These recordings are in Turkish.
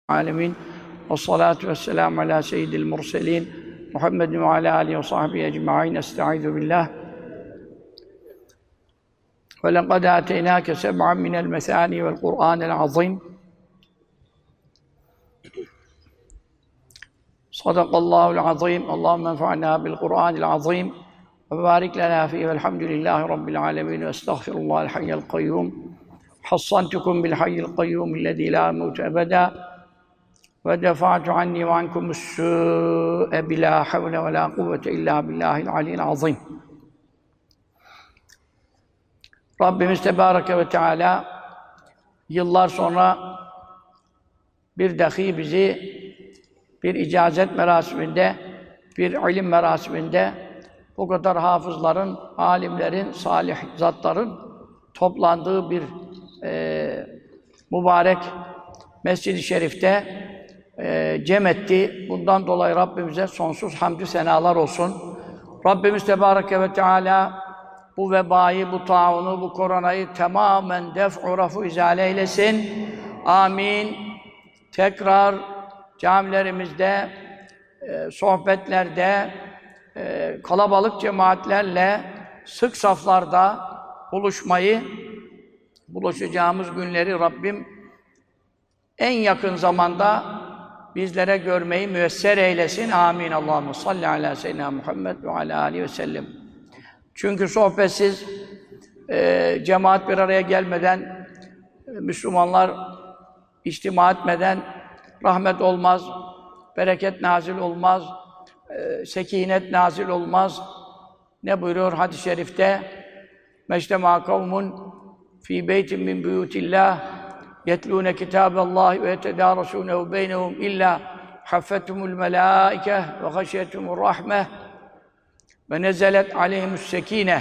العالمين والصلاة والسلام على سيد المرسلين محمد وعلى آله وصحبه أجمعين. استعيذ بالله. ولقد آتيناك سبعا من المثاني والقرآن العظيم. صدق الله العظيم. اللهم انفعنا بالقرآن العظيم وبارك لنا فيه والحمد لله رب العالمين. واستغفر الله الحي القيوم. حصنتكم بالحي القيوم الذي لا يموت أبدا ودفعت عني وعنكم السوء بلا حول ولا قوة إلا بالله العلي العظيم. Rabbimiz Tebareke ve Teala yıllar sonra bir dahi bizi bir icazet merasiminde, bir ilim merasiminde bu kadar hafızların, alimlerin, salih zatların toplandığı bir mübarek Mescid-i Şerif'te cem etti. Bundan dolayı Rabbimize sonsuz hamdü senalar olsun. Rabbimiz Tebareke ve Teala bu vebayı, bu taunu, bu koronayı tamamen def'u rafu izale eylesin. Amin. Tekrar camilerimizde, sohbetlerde, kalabalık cemaatlerle sık saflarda buluşacağımız günleri Rabbim en yakın zamanda bizlere görmeyi müyesser eylesin. Amin. Allahumme salli ala seyyidina Muhammed ve ala aleyhi ve sellem. Çünkü sohbetsiz, cemaat bir araya gelmeden, Müslümanlar içtima etmeden rahmet olmaz, bereket nazil olmaz, sekinet nazil olmaz. Ne buyuruyor hadis-i şerifte? Meçtemâ kavmun fî beytin min buyutillah yetlûne kitâballâhi ve yetedâresûnehu beynehum illâ haffethumul melâike ve haşiyetumur rahmeh ve nezelet aleyhimussekîne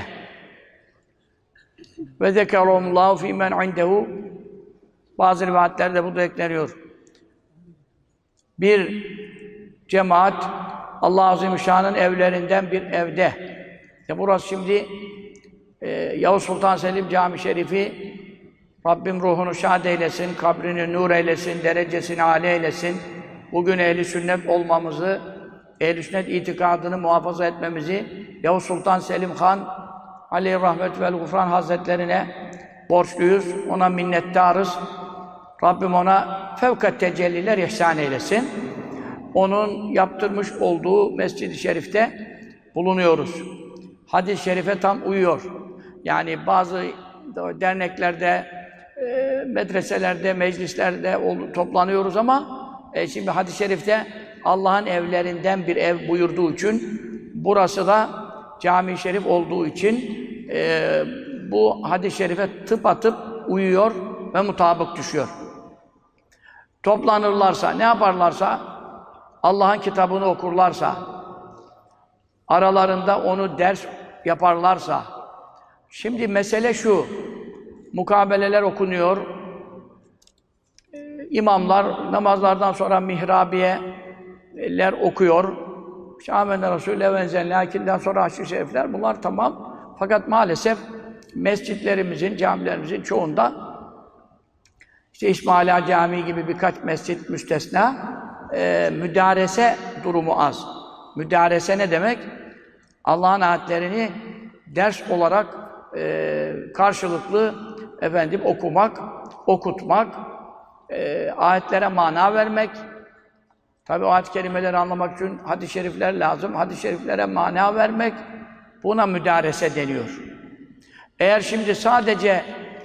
ve zekerahumullâhu fîmen indehu. Bazı rivayetlerde bu da ekleniyor. Bir cemaat Allah-u Azimüşşan'ın evlerinden bir evde. Burası şimdi Yavuz Sultan Selim Cami Şerifi. Rabbim ruhunu şad eylesin, kabrini nur eylesin, derecesini âli eylesin. Bugün ehl-i sünnet olmamızı, ehl-i sünnet itikadını muhafaza etmemizi Yavuz Sultan Selim Han aleyhi rahmet vel gufran hazretlerine borçluyuz. Ona minnettarız. Rabbim ona fevkat tecelliler ihsan eylesin. Onun yaptırmış olduğu Mescid-i Şerif'te bulunuyoruz. Hadis-i şerife tam uyuyor. Yani bazı derneklerde, medreselerde, meclislerde toplanıyoruz ama şimdi hadis-i şerifte Allah'ın evlerinden bir ev buyurduğu için, burası da cami-i şerif olduğu için bu hadis-i şerife tıpatıp uyuyor ve mutabık düşüyor. Toplanırlarsa, ne yaparlarsa, Allah'ın kitabını okurlarsa, aralarında onu ders yaparlarsa, şimdi mesele şu, mukabeleler okunuyor, imamlar namazlardan sonra mihrabiyeler okuyor, Şâmene Rasûle ve enzelnâkinden sonra haşr-ı şerifler, bunlar tamam. Fakat maalesef mescitlerimizin, camilerimizin çoğunda işte İsmaila Camii gibi birkaç mescit müstesna, müdarese durumu az. Müdarese ne demek? Allah'ın ayetlerini ders olarak karşılıklı okumak, okutmak, ayetlere mana vermek. Tabi o ayet-i kerimeleri anlamak için hadis-i şerifler lazım. Hadis-i şeriflere mana vermek, buna müdarese deniyor. Eğer şimdi sadece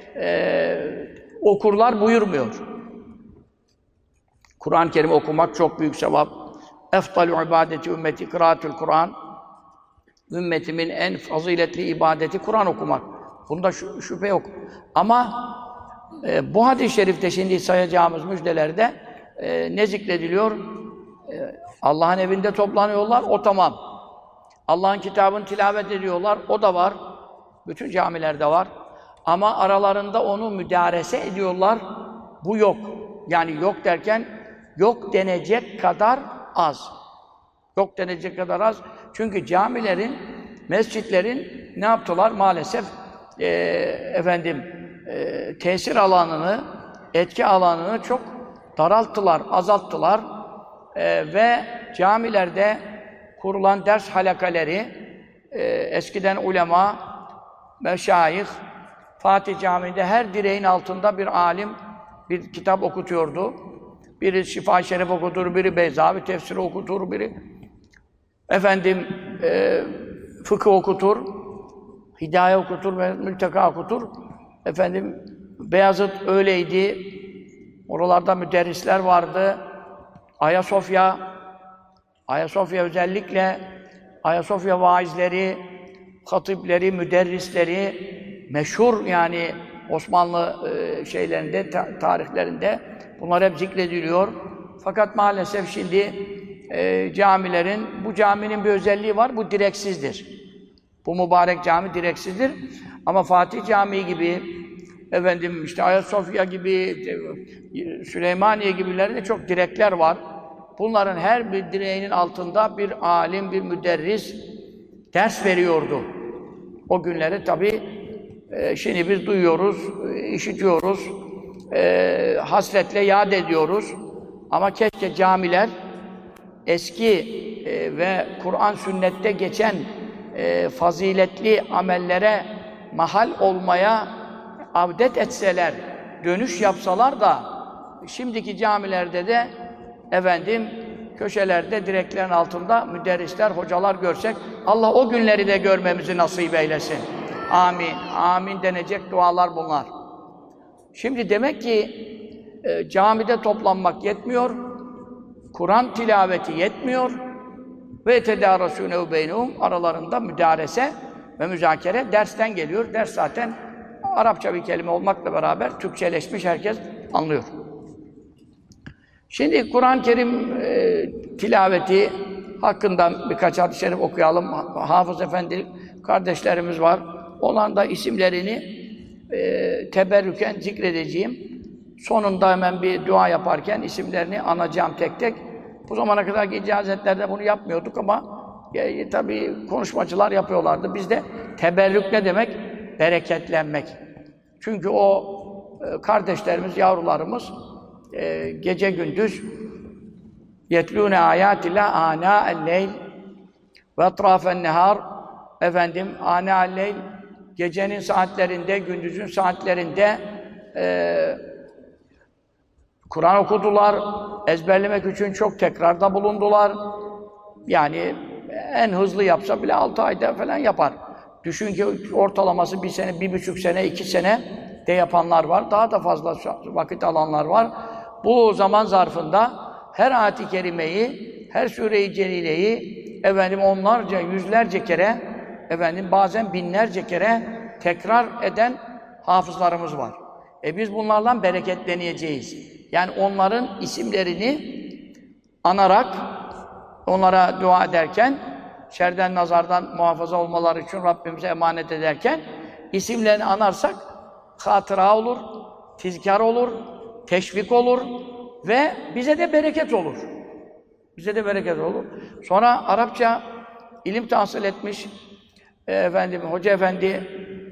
okurlar buyurmuyor. Kur'an-ı Kerim okumak çok büyük sevap. Efdalü ibadeti ümmeti kıraatül Kur'an. Ümmetimin en faziletli ibadeti Kur'an okumak. Bunda şüphe yok. Ama bu hadis-i şerifte şimdi sayacağımız müjdelerde ne zikrediliyor? Allah'ın evinde toplanıyorlar, o tamam. Allah'ın kitabını tilavet ediyorlar, o da var. Bütün camilerde var. Ama aralarında onu müdarese ediyorlar, bu yok. Yani yok derken, yok denecek kadar az. Yok denecek kadar az. Çünkü camilerin, mescitlerin ne yaptılar? Maalesef tesir alanını, etki alanını çok daralttılar, azalttılar ve camilerde kurulan ders halakaleri eskiden ulema, meşayih, Fatih Camii'nde her direğin altında bir alim bir kitap okutuyordu. Biri Şifa-i Şerif okutur, biri Beyzavi tefsiri okutur, biri fıkıh okutur, Hidaye okutur ve Mülteka okutur. Beyazıt öyleydi. Oralarda müderrisler vardı. Ayasofya özellikle Ayasofya vaizleri, hatipleri, müderrisleri meşhur yani Osmanlı tarihlerinde bunlar hep zikrediliyor. Fakat maalesef şimdi bu caminin bir özelliği var, bu direksizdir. Bu mübarek cami direksizdir. Ama Fatih Camii gibi, Ayasofya gibi, Süleymaniye gibilerde çok direkler var. Bunların her bir direğinin altında bir alim, bir müderris ders veriyordu. O günleri tabii şimdi biz duyuyoruz, işitiyoruz, hasretle yad ediyoruz. Ama keşke camiler eski ve Kur'an sünnette geçen faziletli amellere mahal olmaya avdet etseler, dönüş yapsalar da şimdiki camilerde de köşelerde, direklerin altında müderrisler, hocalar görsek Allah o günleri de görmemizi nasip eylesin. Amin. Amin denecek dualar bunlar. Şimdi demek ki camide toplanmak yetmiyor, Kur'an tilaveti yetmiyor ve tedâresûne beynehum aralarında müdarese ve müzakere dersten geliyor. Ders zaten Arapça bir kelime olmakla beraber Türkçeleşmiş, herkes anlıyor. Şimdi Kur'an-ı Kerim tilaveti hakkında birkaç hadis-i şerif okuyalım. Hafız efendi kardeşlerimiz var. Onların da isimlerini teberrüken zikredeceğim. Sonunda hemen bir dua yaparken isimlerini anacağım tek tek. Bu zamana kadarki icazetlerde bunu yapmıyorduk ama tabii konuşmacılar yapıyorlardı. Biz de teberrük ne demek? Bereketlenmek. Çünkü o kardeşlerimiz, yavrularımız gece gündüz yetlûne âyâtillah ânâ'el-leyl ve etrâfen-nehâr ânâ'el-leyl gecenin saatlerinde, gündüzün saatlerinde Kur'an okudular, ezberlemek için çok tekrarda bulundular. Yani en hızlı yapsa bile 6 ayda falan yapar. Düşün ki ortalaması 1 sene, 1,5 sene, 2 sene de yapanlar var. Daha da fazla vakit alanlar var. Bu zaman zarfında her ayet-i kerimeyi, her sure-i celileyi onlarca, yüzlerce kere, bazen binlerce kere tekrar eden hafızlarımız var. Biz bunlarla bereketleneceğiz. Yani onların isimlerini anarak, onlara dua ederken, şerden, nazardan muhafaza olmaları için Rabbimize emanet ederken, isimlerini anarsak, hatıra olur, tizkar olur, teşvik olur ve bize de bereket olur. Bize de bereket olur. Sonra Arapça ilim tahsil etmiş, Hoca Efendi,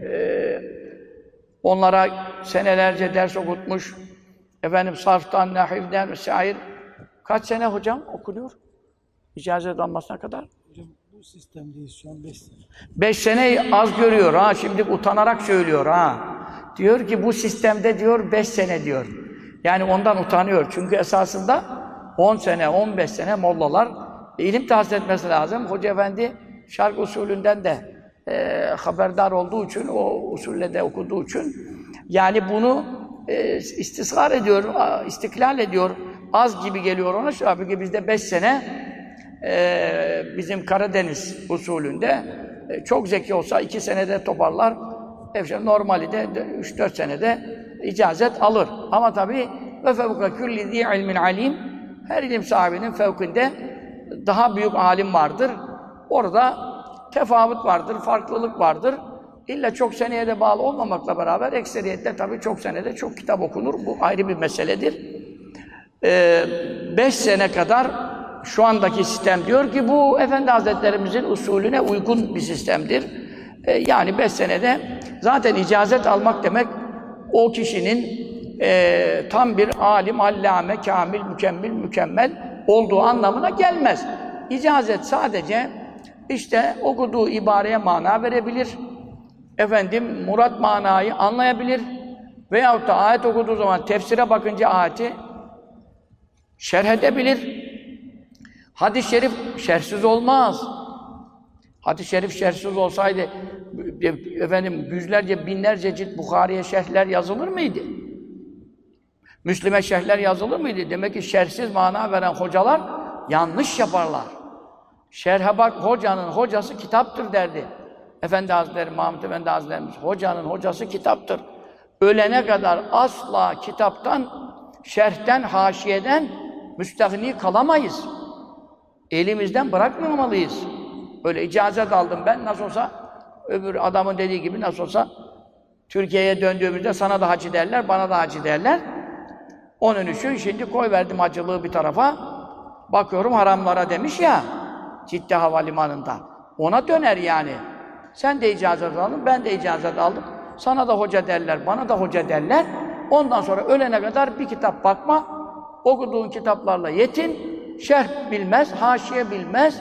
onlara senelerce ders okutmuş, sarftan, nahivden, şair. Kaç sene hocam okunuyor? İcazet almasına kadar? Hocam bu sistemdeyiz şu an 5 sene. 5 sene az görüyor ha, şimdi utanarak söylüyor ha. Diyor ki bu sistemde diyor 5 sene diyor. Yani ondan utanıyor. Çünkü esasında 10 sene, 15 sene mollalar ilim tahsil etmesi lazım. Hoca Efendi şark usulünden de haberdar olduğu için, o usulle de okuduğu için yani bunu istisgar ediyor, istiklal ediyor. Az gibi geliyor ona. Halbuki bizde 5 sene bizim Karadeniz usulünde çok zeki olsa 2 senede toparlar. Normali de 3-4 senede icazet alır. Ama tabii ve fevka kulli zî ilmin alim, her ilim sahibinin fevkinde daha büyük alim vardır. Orada tefavut vardır, farklılık vardır. İlla çok seneye de bağlı olmamakla beraber ekseriyetle tabii çok senede çok kitap okunur. Bu ayrı bir meseledir. 5 sene kadar şu andaki sistem diyor ki bu Efendi Hazretlerimizin usulüne uygun bir sistemdir. Yani 5 senede zaten icazet almak demek o kişinin tam bir alim, allame, kamil, mükemmel olduğu anlamına gelmez. İcazet sadece işte okuduğu ibareye mana verebilir. Murat manayı anlayabilir. Veyahut da ayet okuduğu zaman tefsire bakınca ayeti şerh edebilir. Hadis-i şerif şerhsiz olmaz. Hadis-i şerif şerhsiz olsaydı yüzlerce, binlerce cilt Bukhari'ye şerhler yazılır mıydı? Müslim'e şerhler yazılır mıydı? Demek ki şerhsiz mana veren hocalar yanlış yaparlar. Şerhe bak, hocanın hocası kitaptır derdi. Efendi Hazretleri, Mahmud Efendi Hazretlerimiz, hocanın hocası kitaptır. Ölene kadar asla kitaptan, şerhten, haşiyeden müstahni kalamayız. Elimizden bırakmamalıyız. Öyle icazet aldım ben, nasıl olsa öbür adamın dediği gibi nasıl olsa Türkiye'ye döndüğümüzde sana da hacı derler, bana da hacı derler. Onun için şimdi koyverdim hacılığı bir tarafa. Bakıyorum haramlara demiş ya Cidde Havalimanı'nda. Ona döner yani. Sen de icazet aldın, ben de icazet aldım. Sana da hoca derler, bana da hoca derler. Ondan sonra ölene kadar bir kitap bakma. Okuduğun kitaplarla yetin. Şerh bilmez, haşiye bilmez.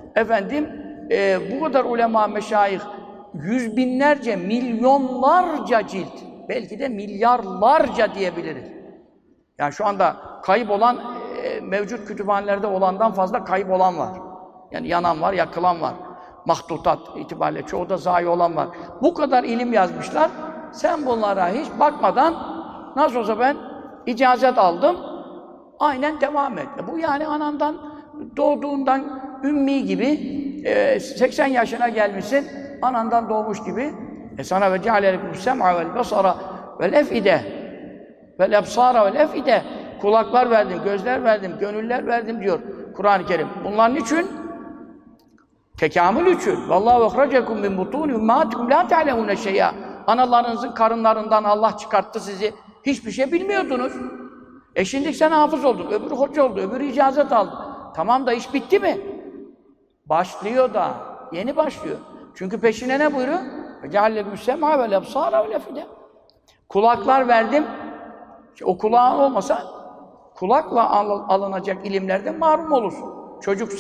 Bu kadar ulema, meşayih, yüz binlerce, milyonlarca cilt, belki de milyarlarca diyebiliriz. Yani şu anda kayıp olan, mevcut kütüphanelerde olandan fazla kayıp olan var. Yani yanan var, yakılan var. Mahtutat itibariyle çoğu da zayi olan var. Bu kadar ilim yazmışlar. Sen bunlara hiç bakmadan nasıl olsa ben icazet aldım. Aynen devam et. Bu yani anandan, doğduğundan ümmi gibi 80 yaşına gelmişsin. Anandan doğmuş gibi. Sana ve cealelekum sem'a vel basara vel efide vel ebsara vel efide. Kulaklar verdim, gözler verdim, gönüller verdim diyor Kur'an-ı Kerim. Bunların için tekamül için. Vallahu ehracekum min butun ummatikum la ta'lemune şey'a. Analarınızın karınlarından Allah çıkarttı sizi. Hiçbir şey bilmiyordunuz. Şimdi sen hafız oldun, öbürü hoca oldu, öbürü icazet aldı. Tamam da iş bitti mi? Başlıyor da. Yeni başlıyor. Çünkü peşine ne buyuruyor? Ceallekum sem'a vel ebsara vel efide. Kulaklar verdim. O kulağın olmasa kulakla alınacak ilimlerden mahrum olursun. Çocuk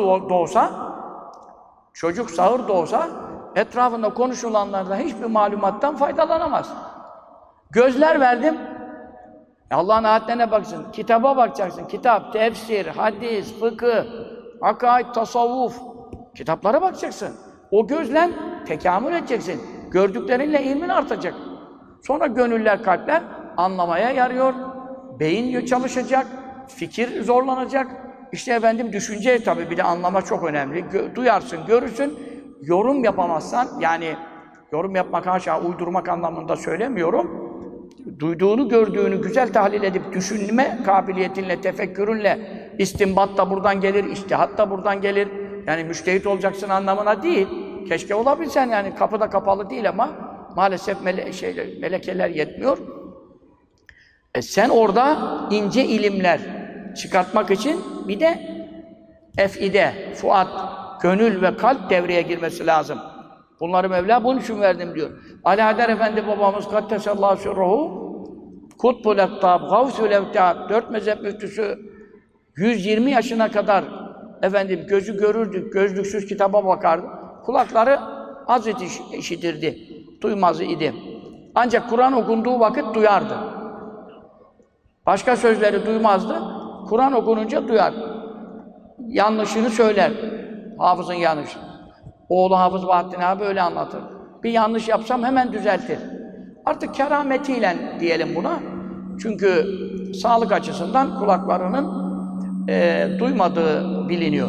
sağır doğsa etrafında konuşulanlardan hiçbir malumattan faydalanamaz. Gözler verdim. Allah'ın ayetlerine bakacaksın, kitaba bakacaksın. Kitap, tefsir, hadis, fıkıh, akaid, tasavvuf. Kitaplara bakacaksın. O gözle tekamül edeceksin. Gördüklerinle ilmin artacak. Sonra gönüller, kalpler anlamaya yarıyor. Beyin çalışacak, fikir zorlanacak. İşte düşünce tabii bir de anlama çok önemli. Duyarsın, görürsün. Yorum yapamazsan, yani yorum yapmak haşa uydurmak anlamında söylemiyorum. Duyduğunu, gördüğünü güzel tahlil edip düşünme kabiliyetinle, tefekkürünle istinbat da buradan gelir, içtihat da buradan gelir. Yani müştehit olacaksın anlamına değil. Keşke olabilsen yani kapıda kapalı değil ama maalesef melekeler yetmiyor. Sen orada ince ilimler çıkartmak için bir de efide, fuat, gönül ve kalp devreye girmesi lazım. Bunları Mevla bunun için verdim diyor. Ali Haydar Efendi babamız Kaddesallahu sirruhu Kutbul Ektab, Gavsul Evtab, 4 mezhep müftüsü 120 yaşına kadar gözü görürdü, gözlüksüz kitaba bakardı. Kulakları az işitirdi, duymaz idi. Ancak Kur'an okunduğu vakit duyardı. Başka sözleri duymazdı. Kur'an okununca duyar. Yanlışını söyler. Hafızın yanlışı. Oğlu Hafız Bahattin abi öyle anlatır. Bir yanlış yapsam hemen düzeltir. Artık kerametiyle diyelim buna. Çünkü sağlık açısından kulaklarının duymadığı biliniyor.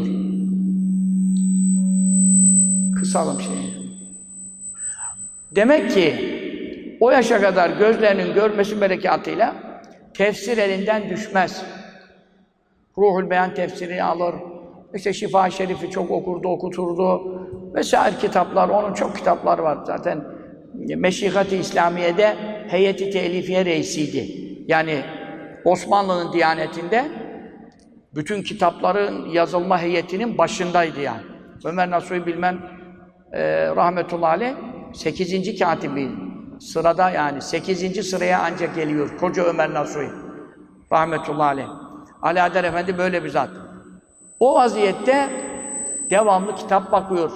Kısalım şeyi. Demek ki o yaşa kadar gözlerinin görmesi berekatıyla tefsir elinden düşmez. Ruhul Beyan tefsirini alır. İşte Şifa-i Şerif'i çok okurdu, okuturdu. Vesaire kitaplar, onun çok kitapları var zaten. Meşihat-i İslamiye'de Heyet-i Telifiye reisiydi. Yani Osmanlı'nın diyanetinde bütün kitapların yazılma heyetinin başındaydı yani. Ömer Nasuhi Bilmem rahmetullahi aleyh 8. katibiydi. Sırada yani 8. sıraya ancak geliyor. Koca Ömer Nasuhi. Rahmetullahi aleyh. Ali Adel Efendi böyle bir zat. O vaziyette devamlı kitap bakıyor.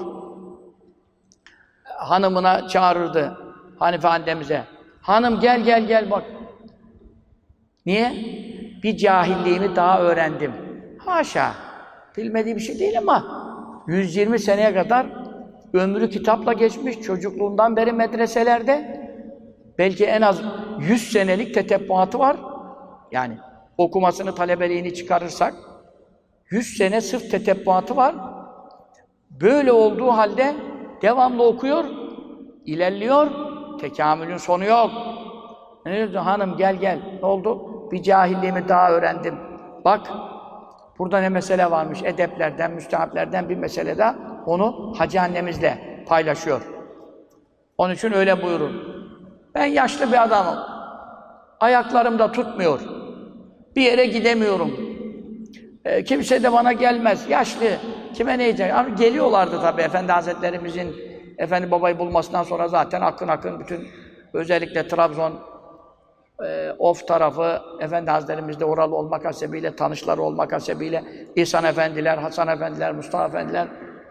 Hanımına çağırırdı. Hanife annemize. Hanım gel bak. Niye? Bir cahilliğimi daha öğrendim. Haşa. Bilmediği bir şey değil ama 120 seneye kadar ömrü kitapla geçmiş. Çocukluğundan beri medreselerde. Belki en az 100 senelik tetebbuatı var. Yani okumasını, talebeliğini çıkarırsak 100 sene sırf tetebbuatı var. Böyle olduğu halde devamlı okuyor, ilerliyor, tekamülün sonu yok. Ne diyordu? Hanım gel. Ne oldu? Bir cahilliğimi daha öğrendim. Bak, burada ne mesele varmış? Edeplerden, müstehaplerden bir mesele de onu hacı annemizle paylaşıyor. Onun için öyle buyurun. Ben yaşlı bir adamım. Ayaklarım da tutmuyor. Bir yere gidemiyorum. Kimse de bana gelmez. Yaşlı. Kime ne diyecek? Ama geliyorlardı tabii Efendi Hazretlerimizin Efendi Baba'yı bulmasından sonra zaten akın bütün özellikle Trabzon Of tarafı Efendi Hazretlerimizde oralı olmak hasebiyle, tanışları olmak hasebiyle İhsan Efendiler, Hasan Efendiler, Mustafa Efendiler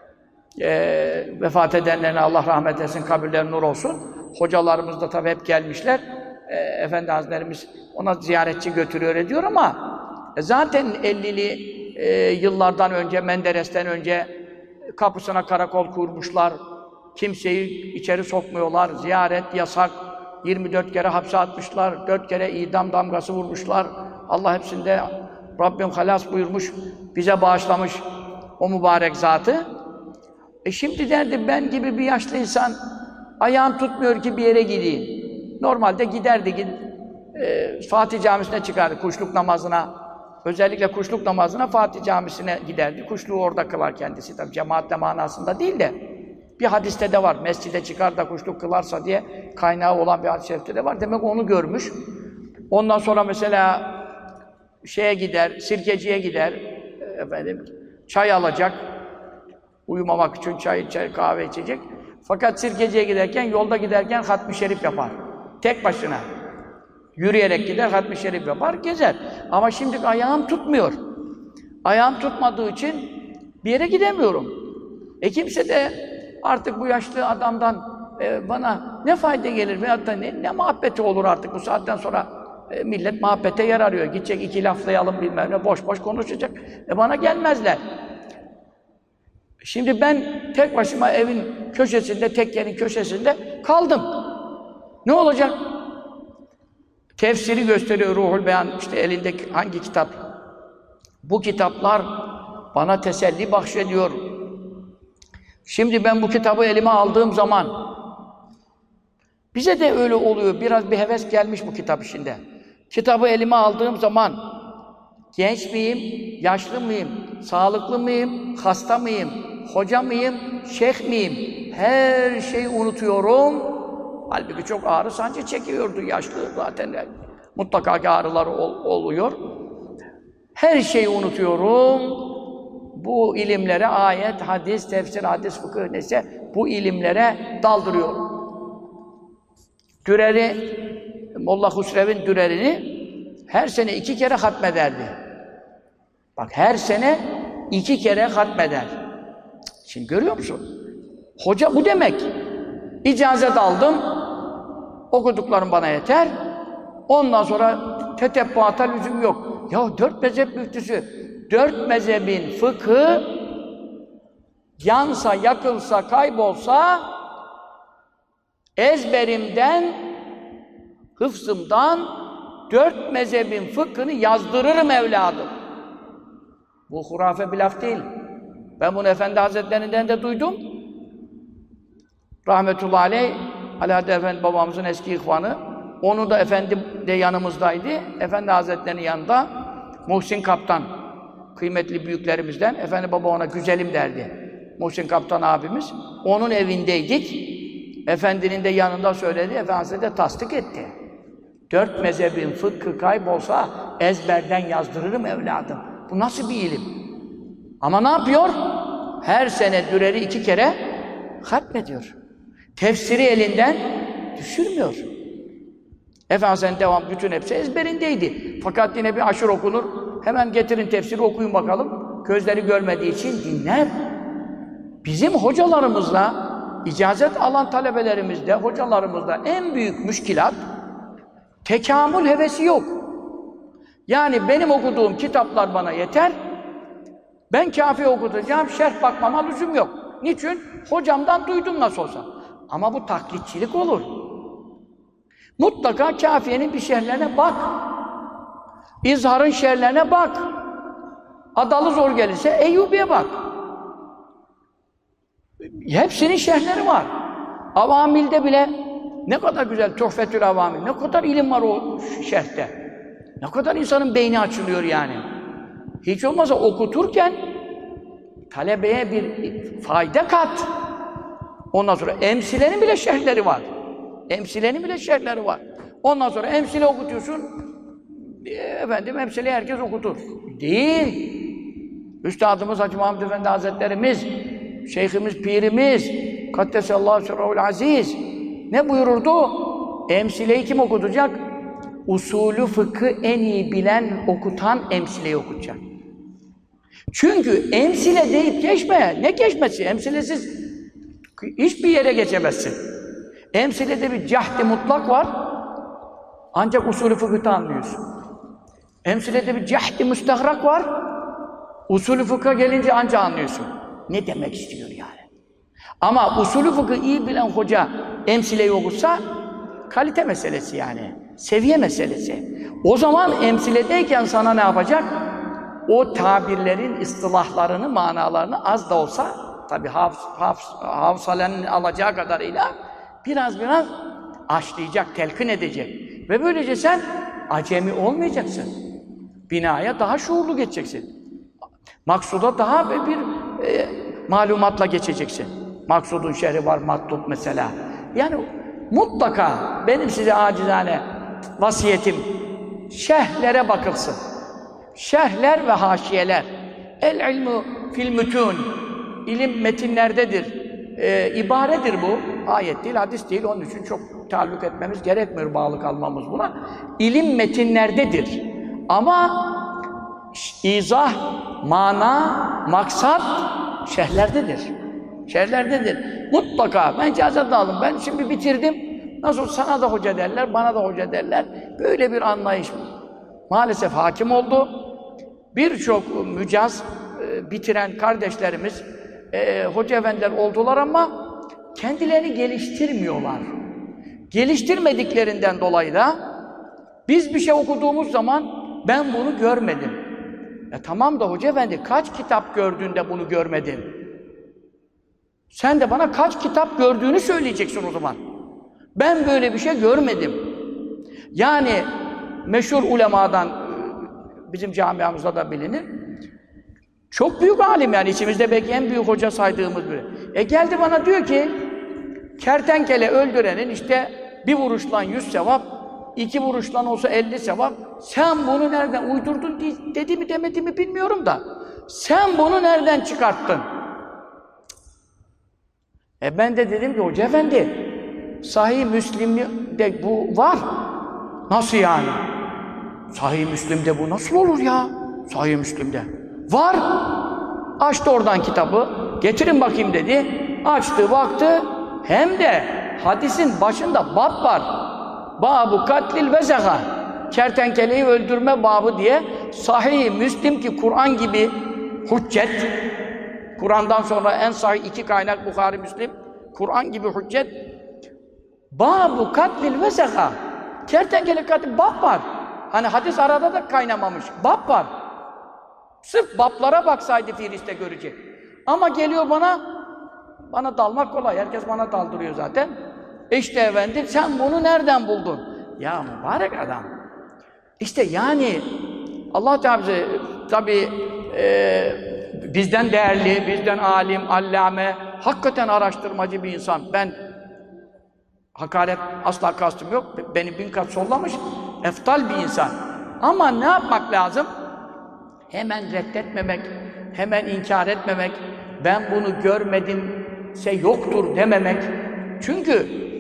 vefat edenlerine Allah rahmet etsin, kabirleri nur olsun. Hocalarımız da tabii hep gelmişler. Efendi Hazretlerimiz ona ziyaretçi götürüyor ediyor ama zaten 50'li yıllardan önce, Menderes'ten önce kapısına karakol kurmuşlar. Kimseyi içeri sokmuyorlar. Ziyaret yasak. 24 kere hapse atmışlar. 4 kere idam damgası vurmuşlar. Allah hepsinde Rabbim halas buyurmuş. Bize bağışlamış o mübarek zatı. Şimdi derdi ben gibi bir yaşlı insan ayağım tutmuyor ki bir yere gideyim. Normalde giderdi. Fatih Camisi'ne çıkardı kuşluk namazına. Özellikle kuşluk namazına Fatih Camisi'ne giderdi. Kuşluğu orada kılar kendisi. Tabii cemaatle manasında değil de bir hadiste de var. Mescide çıkar da kuşluk kılarsa diye kaynağı olan bir hadis-i şerifte de var. Demek onu görmüş. Ondan sonra mesela şeye gider, sirkeciye gider. Çay alacak. Uyumamak için çay, kahve içecek. Fakat sirkeciye giderken, yolda giderken Hatmi Şerif yapar. Tek başına. Yürüyerek gider, Hatmi Şerif yapar, gezer. Ama şimdi ayağım tutmuyor. Ayağım tutmadığı için bir yere gidemiyorum. Kimse de artık bu yaşlı adamdan bana ne fayda gelir veyahut da ne muhabbeti olur artık bu saatten sonra millet muhabbete yer arıyor. Gidecek 2 laflayalım bilmem ne, boş konuşacak. Bana gelmezler. Şimdi ben tek başıma evin köşesinde, tekkenin köşesinde kaldım. Ne olacak? Tefsiri gösteriyor Ruhul Beyan, işte elindeki hangi kitap? Bu kitaplar bana teselli bahşediyor. Şimdi ben bu kitabı elime aldığım zaman bize de öyle oluyor. Biraz bir heves gelmiş bu kitap işinde. Kitabı elime aldığım zaman genç miyim, yaşlı mıyım, sağlıklı mıyım, hasta mıyım, hoca mıyım, şeyh miyim? Her şeyi unutuyorum. Halbuki çok ağrı sancı çekiyordu yaşlı zaten. Mutlaka ki ağrıları oluyor. Her şeyi unutuyorum. Bu ilimlere ayet, hadis, tefsir, hadis, fıkıh neyse bu ilimlere daldırıyorum. Düreri, Molla Husrev'in Düreri'ni her sene 2 kere hatmederdi. Bak her sene 2 kere hatmeder. Şimdi görüyor musun? Hoca bu demek. İcazet aldım. Okuduklarım bana yeter. Ondan sonra tetebbuata lüzum yok. Ya 4 mezhep müftüsü, 4 mezhebin fıkhı yansa, yakılsa, kaybolsa ezberimden, hıfzımdan 4 mezhebin fıkhını yazdırırım evladım. Bu hurafe bir laf değil. Ben bunu Efendi Hazretlerinden de duydum. Rahmetullahi aleyh, Ali Adel Efendi babamızın eski ihvanı. Onu da Efendi de yanımızdaydı. Efendi Hazretleri'nin yanında Muhsin Kaptan, kıymetli büyüklerimizden. Efendi baba ona güzelim derdi. Muhsin Kaptan abimiz. Onun evindeydik. Efendinin de yanında söyledi. Efendi Hazretleri de tasdik etti. 4 mezhebin fıkhı kaybolsa ezberden yazdırırım evladım. Bu nasıl bir ilim? Ama ne yapıyor? Her sene Dürer'i 2 kere hatmediyor. Tefsiri elinden düşürmüyor. Efendimiz'in devam bütün hepsi ezberindeydi. Fakat yine bir aşır okunur. Hemen getirin tefsiri okuyun bakalım. Gözleri görmediği için dinler. Bizim hocalarımızla, icazet alan talebelerimizde, hocalarımızda en büyük müşkilat tekamül hevesi yok. Yani benim okuduğum kitaplar bana yeter. Ben Kâfi okutacağım, şerh bakmama lüzum yok. Niçin? Hocamdan duydum nasıl olsa. Ama bu taklitçilik olur. Mutlaka Kâfiye'nin bir şerhlerine bak. İzhar'ın şerhlerine bak. Adalı zor gelirse Eyyubi'ye bak. Hepsinin şerhleri var. Avamil'de bile ne kadar güzel Tuhfetül Avamil, ne kadar ilim var o şerhte. Ne kadar insanın beyni açılıyor yani. Hiç olmazsa okuturken talebeye bir fayda kat. Ondan sonra emsilerin bile şerhleri var. Emsilerin bile şerhleri var. Ondan sonra emsile okutuyorsun. Efendim emsileyi herkes okutur. Değil. Üstadımız Hacı Mahmud Efendi Hazretlerimiz, Şeyhimiz, Pirimiz, Kaddesallahu sirrahul aziz ne buyururdu? Emsileyi kim okutacak? Usulü fıkhı en iyi bilen, okutan emsileyi okutacak. Çünkü emsile deyip geçme. Ne geçmesi? Emsilesiz hiçbir yere geçemezsin. Emsilede bir cahd-i mutlak var. Ancak usulü fıkhı anlıyorsun. Emsilede bir cahd-i müstahrak var. Usulü fıkha gelince ancak anlıyorsun. Ne demek istiyor yani? Ama usulü fıkhı iyi bilen hoca emsileyi okutsa kalite meselesi yani. Seviye meselesi. O zaman emsiledeyken sana ne yapacak? O tabirlerin istilahlarını, manalarını az da olsa tabi hafızalenin alacağı kadarıyla biraz aşlayacak, telkin edecek. Ve böylece sen acemi olmayacaksın. Binaya daha şuurlu geçeceksin. Maksuda daha bir malumatla geçeceksin. Maksudun şerhi var, matlub mesela. Yani mutlaka benim size acizane vasiyetim şerhlere bakılsın. Şerhler ve haşiyeler. El ilmu fil mütun. İlim metinlerdedir. İbaredir bu. Ayet değil, hadis değil. Onun için çok taalluk etmemiz gerekmiyor, bağlı kalmamız buna. İlim metinlerdedir. Ama izah, mana, maksat şerhlerdedir. Şerhlerdedir. Mutlaka. Ben icazet aldım. Ben şimdi bitirdim. Nasıl sana da hoca derler, bana da hoca derler. Böyle bir anlayış maalesef hakim oldu. Birçok mücaz bitiren kardeşlerimiz hoca efendiler oldular ama kendilerini geliştirmiyorlar. Geliştirmediklerinden dolayı da biz bir şey okuduğumuz zaman ben bunu görmedim. Tamam da hoca efendi kaç kitap gördüğünde bunu görmedin? Sen de bana kaç kitap gördüğünü söyleyeceksin o zaman. Ben böyle bir şey görmedim. Yani meşhur ulemadan bizim camiamızda da bilinir. Çok büyük alim yani içimizde belki en büyük hoca saydığımız biri. Geldi bana diyor ki kertenkele öldürenin işte bir vuruşlan 100 sevap, 2 vuruşlan olsa 50 sevap. Sen bunu nereden uydurdun dedi mi demedi mi bilmiyorum da. Sen bunu nereden çıkarttın? Ben de dedim ki hoca efendi Sahih Müslim'de bu var. Nasıl yani? Sahih Müslim'de bu nasıl olur ya? Sahih Müslim'de. Var. Açtı oradan kitabı. Getirin bakayım dedi. Açtı baktı. Hem de hadisin başında bab var. Babu katlil vezeha. Kertenkeleyi öldürme babı diye Sahih Müslim ki Kur'an gibi hüccet. Kur'an'dan sonra en sahih 2 kaynak Bukhari Müslim. Kur'an gibi hüccet. Babu katlil vezeha. Kertenkele katil bab var. Hani hadis arada da kaynamamış. Bab var. Sırf bablara baksaydı Firis'te görecek. Ama geliyor bana dalmak kolay. Herkes bana daldırıyor zaten. İşte efendim sen bunu nereden buldun? Ya mübarek adam. İşte yani Allah Teala bize tabii bizden değerli, bizden alim, allame, hakikaten araştırmacı bir insan. Ben hakaret asla kastım yok. Beni 1000 kat sollamış. Eftal bir insan. Ama ne yapmak lazım? Hemen reddetmemek, hemen inkar etmemek, ben bunu görmedimse yoktur dememek. Çünkü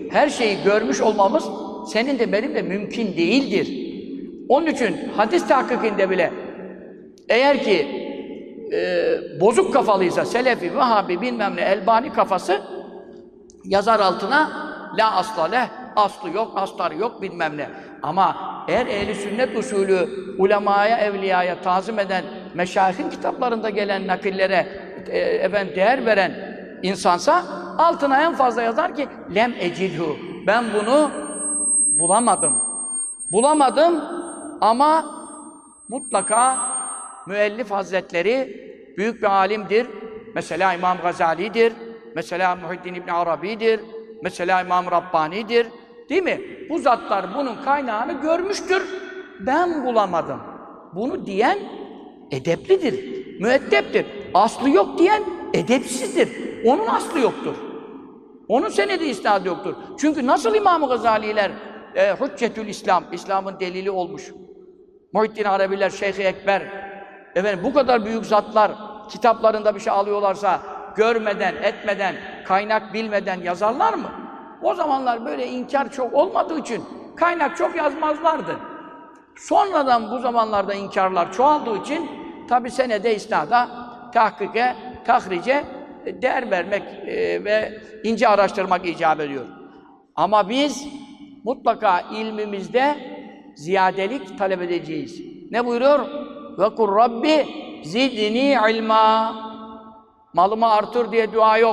her şeyi görmüş olmamız senin de benim de mümkün değildir. Onun için hadis tahkikinde bile eğer ki bozuk kafalıysa Selefi, Vehhabi bilmem ne Elbani kafası yazar altına la asla aslı yok, astarı yok bilmem ne. Ama eğer ehli sünnet usulü ulemaya, evliyaya tazim eden meşayihin kitaplarında gelen nakillere değer veren insansa altına en fazla yazar ki lem ecidhu. Ben bunu bulamadım. Bulamadım ama mutlaka müellif hazretleri büyük bir alimdir. Mesela İmam Gazali'dir. Mesela Muhiddin İbn Arabi'dir. Mesela İmam Rabbani'dir. Değil mi? Bu zatlar bunun kaynağını görmüştür. Ben bulamadım. Bunu diyen edeplidir, müeddeptir. Aslı yok diyen edepsizdir. Onun aslı yoktur. Onun senedi isnadı yoktur. Çünkü nasıl İmam-ı Gazaliler Hüccetül İslam, İslam'ın delili olmuş. Muhiddin Arabiler, Şeyh-i Ekber, efendim bu kadar büyük zatlar kitaplarında bir şey alıyorlarsa görmeden, etmeden, kaynak bilmeden yazarlar mı? O zamanlar böyle inkar çok olmadığı için kaynak çok yazmazlardı. Sonradan bu zamanlarda inkarlar çoğaldığı için tabi senede isnada, tahkike, tahrice değer vermek ve ince araştırmak icap ediyor. Ama biz mutlaka ilmimizde ziyadelik talep edeceğiz. Ne buyuruyor? Ve kur Rabbi zidni ilma. Malımı artır diye dua yok.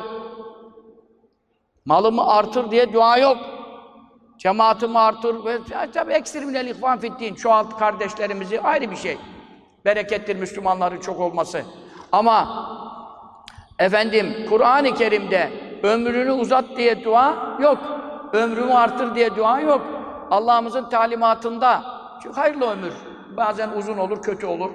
Malımı artır diye dua yok. Cemaatimi artır ve tabi eksir minel ihvan fiddin. Çoğalt kardeşlerimizi ayrı bir şey. Berekettir Müslümanların çok olması. Ama efendim Kur'an-ı Kerim'de ömrünü uzat diye dua yok. Ömrümü artır diye dua yok. Allah'ımızın talimatında çünkü hayırlı ömür. Bazen uzun olur, kötü olur.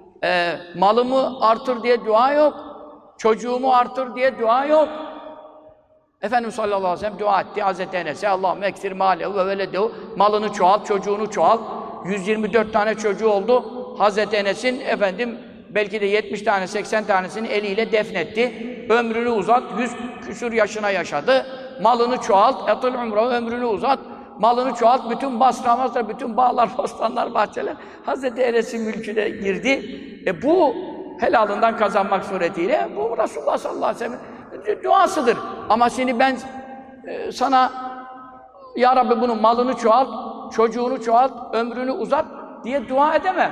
Malımı artır diye dua yok. Çocuğumu artır diye dua yok. Efendimiz sallallahu aleyhi ve sellem dua etti Hazreti Enes'e Allahümme eksir mâlehu ve veledehu malını çoğalt, çocuğunu çoğalt. 124 tane çocuğu oldu. Hazreti Enes'in efendim belki de 70 tane 80 tanesini eliyle defnetti. Ömrünü uzat, 100 küsur yaşına yaşadı. Malını çoğalt, etıl umra ömrünü uzat. Malını çoğalt, bütün Basra, bütün bağlar, bostanlar, bahçeler Hazreti Enes'in mülküne girdi. Bu helalından kazanmak suretiyle bu Resulullah sallallahu aleyhi ve sellem duasıdır. Ama şimdi ben sana Ya Rabbi bunun malını çoğalt, çocuğunu çoğalt, ömrünü uzat diye dua edemem.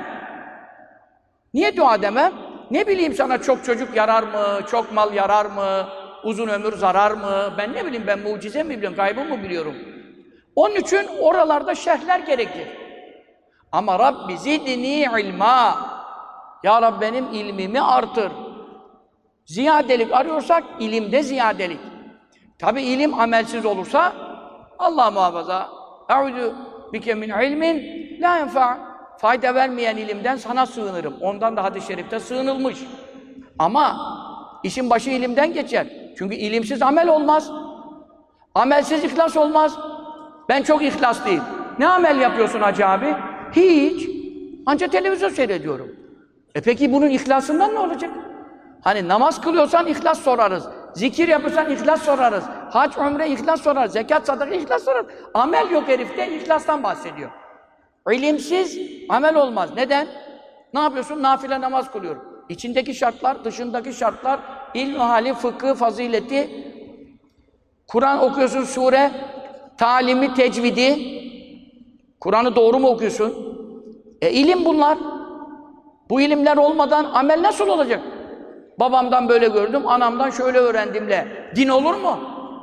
Niye dua edemem? Ne bileyim sana çok çocuk yarar mı, çok mal yarar mı, uzun ömür zarar mı? Ben ne bileyim, ben mucize mi biliyorum, kaybı mı biliyorum? Onun için oralarda şerhler gerekir. Ama Rabbi zidni ilma. Ya Rabbi benim ilmimi artır. Ziyadelik arıyorsak ilimde ziyadelik. Tabi ilim amelsiz olursa Allah muhafaza. Eûzü bike min ilmin la yenfa'. Fayda vermeyen ilimden sana sığınırım. Ondan da hadis-i şerifte sığınılmış. Ama işin başı ilimden geçer. Çünkü ilimsiz amel olmaz. Amelsiz ihlas olmaz. Ben çok ihlaslıyım. Ne amel yapıyorsun hacı abi? Hiç. Ancak televizyon seyrediyorum. Peki bunun ihlasından ne olacak? Hani namaz kılıyorsan ihlas sorarız. Zikir yapıyorsan ihlas sorarız. Hac, umre ihlas sorarız. Zekat, sadaka ihlas sorarız. Amel yok herifte, ihlastan bahsediyor. İlimsiz amel olmaz. Neden? Ne yapıyorsun? Nafile namaz kılıyorum. İçindeki şartlar, dışındaki şartlar, ilm hali, fıkıh, fazileti, Kur'an okuyorsun, sure, talimi, tecvidi, Kur'an'ı doğru mu okuyorsun? İlim bunlar. Bu ilimler olmadan amel nasıl olacak? Babamdan böyle gördüm, anamdan şöyle öğrendimle. Din olur mu?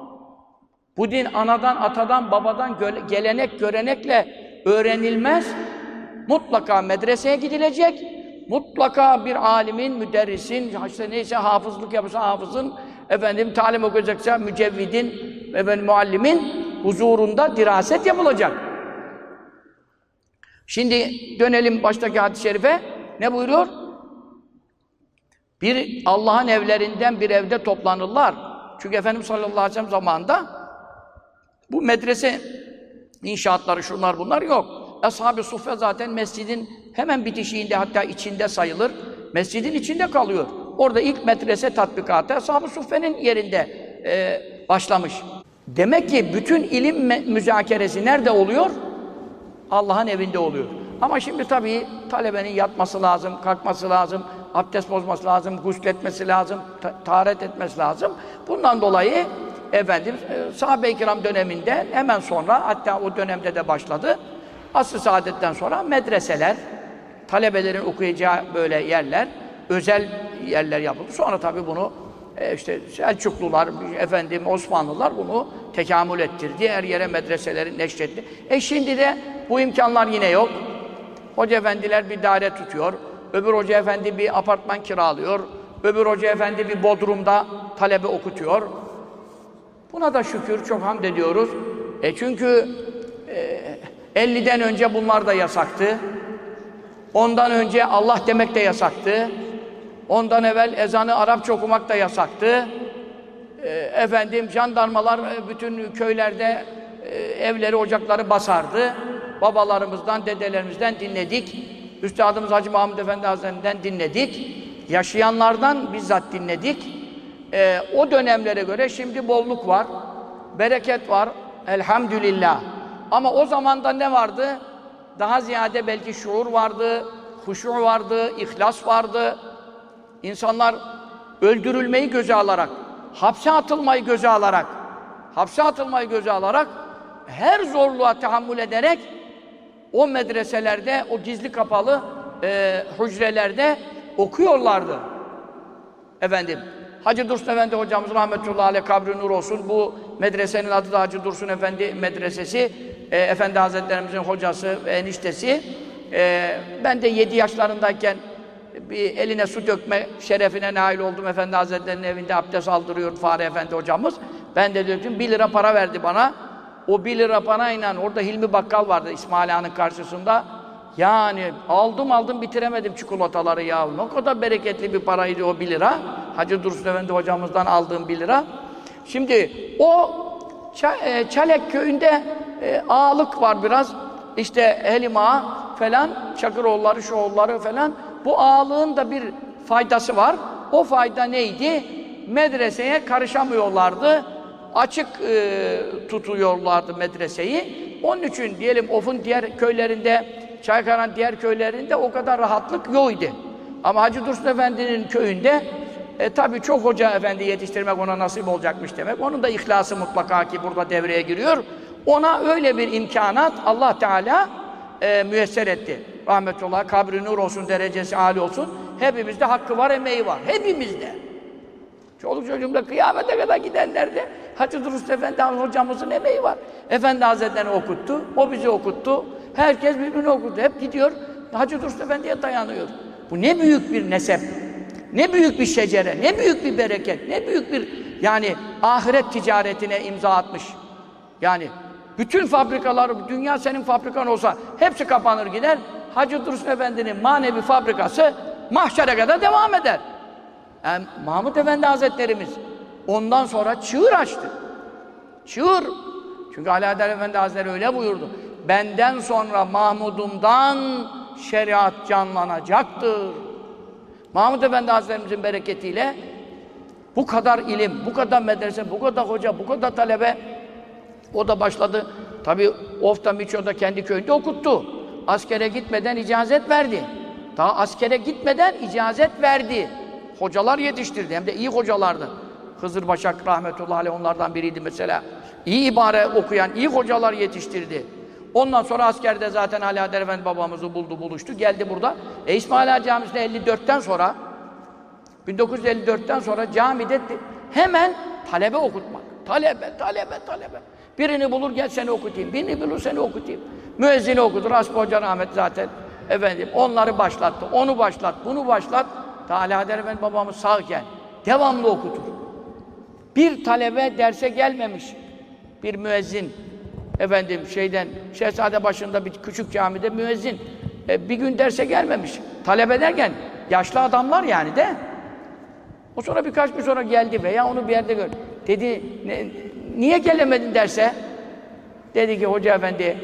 Bu din anadan, atadan, babadan gelenek, görenekle öğrenilmez. Mutlaka medreseye gidilecek. Mutlaka bir alimin, müderrisin, işte neyse hafızlık yapıyorsa hafızın, efendim talim okuyacaksa mücevvidin, efendim muallimin huzurunda diraset yapılacak. Şimdi dönelim baştaki hadis-i şerife. Ne buyuruyor? Bir Allah'ın evlerinden bir evde toplanırlar. Çünkü Efendimiz sallallahu aleyhi ve sellem zamanında bu medrese inşaatları, şunlar bunlar yok. Ashab-ı Suffe zaten mescidin hemen bitişiğinde, hatta içinde sayılır. Mescidin içinde kalıyor. Orada ilk medrese tatbikatı Ashab-ı Suffe'nin yerinde başlamış. Demek ki bütün ilim müzakeresi nerede oluyor? Allah'ın evinde oluyor. Ama şimdi tabii talebenin yatması lazım, kalkması lazım, abdest bozması lazım, gusletmesi lazım, taharet etmesi lazım. Bundan dolayı efendim sahabe-i kiram döneminde hemen sonra, hatta o dönemde de başladı. Asr-ı Saadet'ten sonra medreseler, talebelerin okuyacağı böyle yerler, özel yerler yapıldı. Sonra tabii bunu işte Selçuklular, efendim Osmanlılar bunu tekamül ettirdi. Her yere medreseleri neşretti. Şimdi de bu imkanlar yine yok. Hoca efendiler bir daire tutuyor. Öbür hoca efendi bir apartman kiralıyor. Öbür hoca efendi bir bodrumda talebe okutuyor. Buna da şükür, çok hamd ediyoruz. Çünkü 50'den önce bunlar da yasaktı. Ondan önce Allah demek de yasaktı. Ondan evvel ezanı Arapça okumak da yasaktı. Efendim jandarmalar bütün köylerde evleri, ocakları basardı. Babalarımızdan, dedelerimizden dinledik. Üstadımız Hacı Mahmud Efendi Hazretleri'nden dinledik. Yaşayanlardan bizzat dinledik. O dönemlere göre şimdi bolluk var, bereket var, elhamdülillah. Ama o zamanda ne vardı? Daha ziyade belki şuur vardı, huşu vardı, ihlas vardı. İnsanlar öldürülmeyi göze alarak, hapse atılmayı göze alarak, her zorluğa tahammül ederek o medreselerde, o gizli kapalı hücrelerde okuyorlardı. Efendim, Hacı Dursun Efendi hocamız rahmetullahi aleyh, kabri nur olsun. Bu medresenin adı da Hacı Dursun Efendi Medresesi. Efendi Hazretlerimizin hocası ve eniştesi. Ben de 7 yaşlarındayken bir eline su dökme şerefine nail oldum. Efendi Hazretleri'nin evinde abdest aldırıyor Fahri Efendi hocamız. Ben de döktüm. 1 lira para verdi bana. O 1 lira parayla, orada Hilmi Bakkal vardı İsmail Ağa'nın karşısında. Yani aldım bitiremedim çikolataları ya. Ne kadar bereketli bir paraydı o 1 lira. Hacı Dursun Efendi hocamızdan aldığım 1 lira. Şimdi o Çalek köyünde ağalık var biraz. İşte Helim Ağa falan, Çakıroğulları, Şoğulları falan. Bu ağalığın da bir faydası var. O fayda neydi? Medreseye karışamıyorlardı. Açık tutuyorlardı medreseyi. Onun için diyelim Of'un diğer köylerinde, Çaykaran diğer köylerinde o kadar rahatlık yoktu. Ama Hacı Dursun Efendi'nin köyünde tabii çok hoca efendi yetiştirmek ona nasip olacakmış demek. Onun da ihlası mutlaka ki burada devreye giriyor. Ona öyle bir imkanat Allah Teala müyesser etti. Rahmetullah, kabri nur olsun, derecesi âli olsun. Hepimizde hakkı var, emeği var. Hepimizde. Çoluk çocuğumda kıyamete kadar gidenlerde Hacı Dursun Efendi hocamızın emeği var. Efendi Hazretlerini okuttu, o bizi okuttu. Herkes birbirini okuttu. Hep gidiyor, Hacı Dursun Efendi'ye dayanıyor. Bu ne büyük bir nesep, ne büyük bir şecere, ne büyük bir bereket, ne büyük bir yani ahiret ticaretine imza atmış. Yani bütün fabrikalar, dünya senin fabrikan olsa hepsi kapanır gider. Hacı Dursun Efendi'nin manevi fabrikası mahşere kadar devam eder. Yani Mahmud Efendi Hazretlerimiz ondan sonra çığır açtı. Çığır. Çünkü Alaeddin Efendi Hazretleri öyle buyurdu. Benden sonra Mahmud'umdan şeriat canlanacaktır. Mahmud Efendi Hazretlerimizin bereketiyle bu kadar ilim, bu kadar medrese, bu kadar hoca, bu kadar talebe o da başladı. Tabii Of'ta, Miço'da kendi köyünde okuttu. Askere gitmeden icazet verdi. Daha askere gitmeden icazet verdi. Hocalar yetiştirdi. Hem de iyi hocalardı. Hızır Başak rahmetullahi aleyh onlardan biriydi mesela. İyi ibare okuyan, iyi hocalar yetiştirdi. Ondan sonra askerde zaten Alaeddin Efendi babamızı buldu, buluştu. Geldi burada. İsmail Ağa Camisi'nde 54'ten sonra 1954'ten sonra camide hemen talebe okutmak. Talebe. Birini bulur gel seni okutayım. Birini bulur seni okutayım. Müezzini okutur. Hasbi Hoca rahmet zaten. Efendim onları başlattı. Onu başlat, bunu başlat. Ta Alaeddin Efendi babamız sağken devamlı okutur. Bir talebe derse gelmemiş. Bir müezzin efendim Şehzade başında bir küçük camide müezzin bir gün derse gelmemiş. Talebe derken yaşlı adamlar yani de. O sonra birkaç gün sonra geldi veya onu bir yerde gördü. Dedi niye gelemedin derse? Dedi ki hoca efendi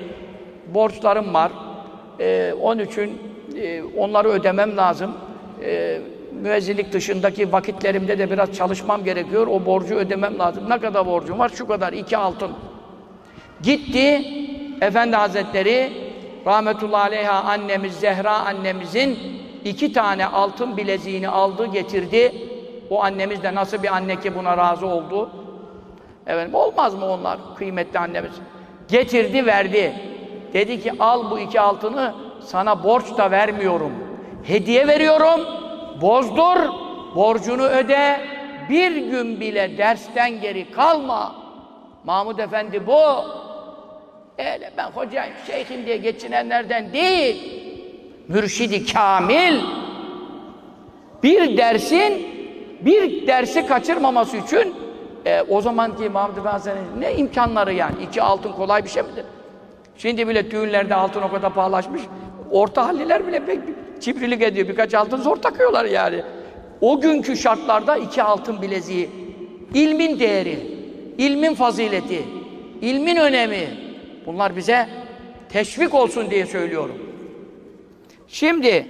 borçlarım var. Onun için onları ödemem lazım. müezzinlik dışındaki vakitlerimde de biraz çalışmam gerekiyor. O borcu ödemem lazım. Ne kadar borcum var? Şu kadar, 2 altın. Gitti, Efendi Hazretleri, rahmetullahi aleyha annemiz, Zehra annemizin 2 tane altın bileziğini aldı, getirdi. O annemiz de nasıl bir anne ki buna razı oldu. Efendim, olmaz mı onlar? Kıymetli annemiz. Getirdi, verdi. Dedi ki, al bu 2 altını, sana borç da vermiyorum. Hediye veriyorum, bozdur, borcunu öde, bir gün bile dersten geri kalma. Mahmud Efendi bu. Öyle ben hocayım, şeyhim diye geçinenlerden değil. Mürşidi kamil. Bir dersi kaçırmaması için o zamanki Mahmud Efendi Hazretleri'nin ne imkanları yani? 2 altın kolay bir şey midir? Şimdi bile düğünlerde altın o kadar pahalaşmış. Orta halliler bile pek çiftçilik ediyor. Birkaç altın zor takıyorlar yani. O günkü şartlarda 2 altın bileziği. İlmin değeri, ilmin fazileti, ilmin önemi. Bunlar bize teşvik olsun diye söylüyorum. Şimdi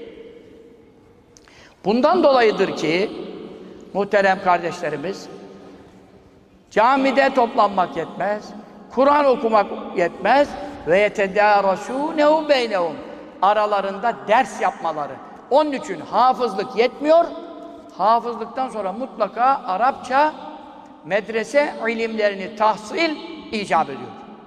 bundan dolayıdır ki muhterem kardeşlerimiz, camide toplanmak yetmez, Kur'an okumak yetmez ve yetedârasûnehu beynehum, aralarında ders yapmaları. Onun için hafızlık yetmiyor. Hafızlıktan sonra mutlaka Arapça medrese ilimlerini tahsil icap ediyor.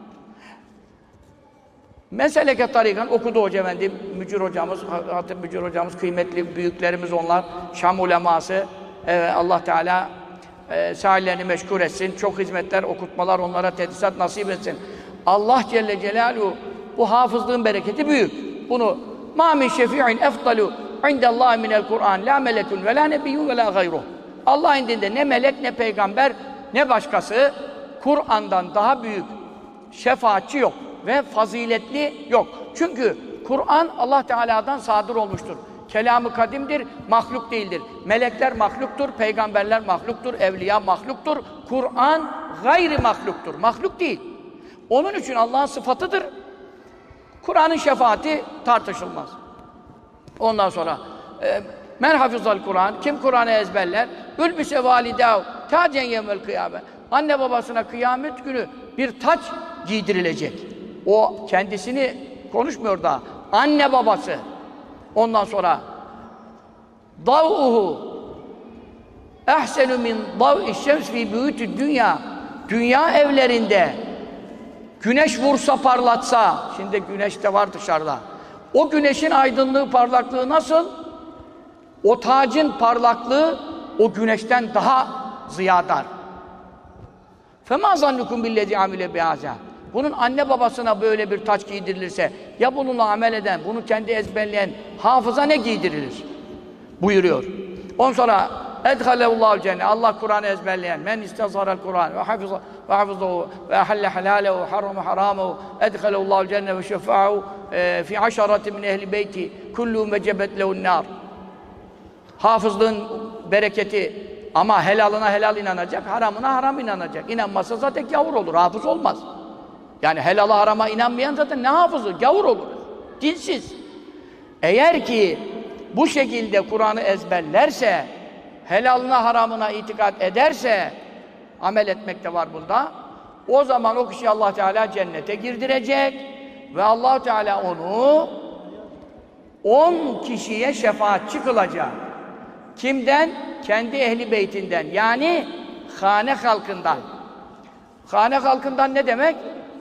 Meseleke tarikan okudu Hoca Efendi, Mücür hocamız, Hatip Mücür hocamız, kıymetli büyüklerimiz onlar, Şam uleması, Allah Teala sahillerini meşgul etsin, çok hizmetler, okutmalar, onlara tedrisat nasip etsin. Allah Celle Celaluhu bu hafızlığın bereketi büyük. Bunu مَا مِنْ شَفِيعٍ اَفْضَلُ عِنْدَ اللّٰهِ مِنَ الْقُرْآنِ لَا مَلَكٌ وَلَا نَبِيٌّ وَلَا غَيْرُهُ. Allah indinde ne melek, ne peygamber, ne başkası Kur'an'dan daha büyük şefaatçi yok ve faziletli yok. Çünkü Kur'an Allah Teala'dan sadır olmuştur. Kelamı kadimdir, mahluk değildir. Melekler mahluktur, peygamberler mahluktur, evliya mahluktur. Kur'an gayri mahluktur, mahluk değil. Onun için Allah'ın sıfatıdır. Kur'an'ın şefaati tartışılmaz. Ondan sonra men hafizal Kur'an, kim Kur'an'ı ezberler? Ülbise validahu tacen yevmel kıyame. Anne babasına kıyamet günü bir taç giydirilecek. O kendisini konuşmuyor daha. Anne babası. Ondan sonra dav'uhu ehsenu min dav'i şems fi buyutid dünya. Dünya evlerinde güneş vursa parlatsa, şimdi güneş de var dışarıda. O güneşin aydınlığı, parlaklığı nasıl? O tacın parlaklığı o güneşten daha ziyadar. فَمَا ظَنُّكُمْ بِالَّذِي عَمِلَ بِهَذَا. Bunun anne babasına böyle bir taç giydirilirse, ya bununla amel eden, bunu kendi ezberleyen hafıza ne giydirilir? Buyuruyor. Ondan sonra اَدْخَلَهُ cennet. Allah Kur'an'ı ezberleyen, men istezharal Kur'an ve hafızahu ve ahalle halalehu ve harrama haramahu اَدْخَلَهُ cennet ve şefa'ahu fi aşarati min ehli beyti kulluhum vecebet lehun nar. Hafızlığın bereketi, ama helalına helal inanacak, haramına haram inanacak. İnanmazsa zaten gavur olur, hafız olmaz. Yani helala harama inanmayan zaten ne hafızı? Gavur olur. Dinsiz. Eğer ki bu şekilde Kur'an'ı ezberlerse, helalına haramına itikad ederse, amel etmek de var bunda. O zaman o kişi Allah Teala cennete girdirecek ve Allah Teala onu 10 kişiye şefaatçi kılacak. Kimden? Kendi ehli beytinden. Yani hane halkından. Hane halkından ne demek?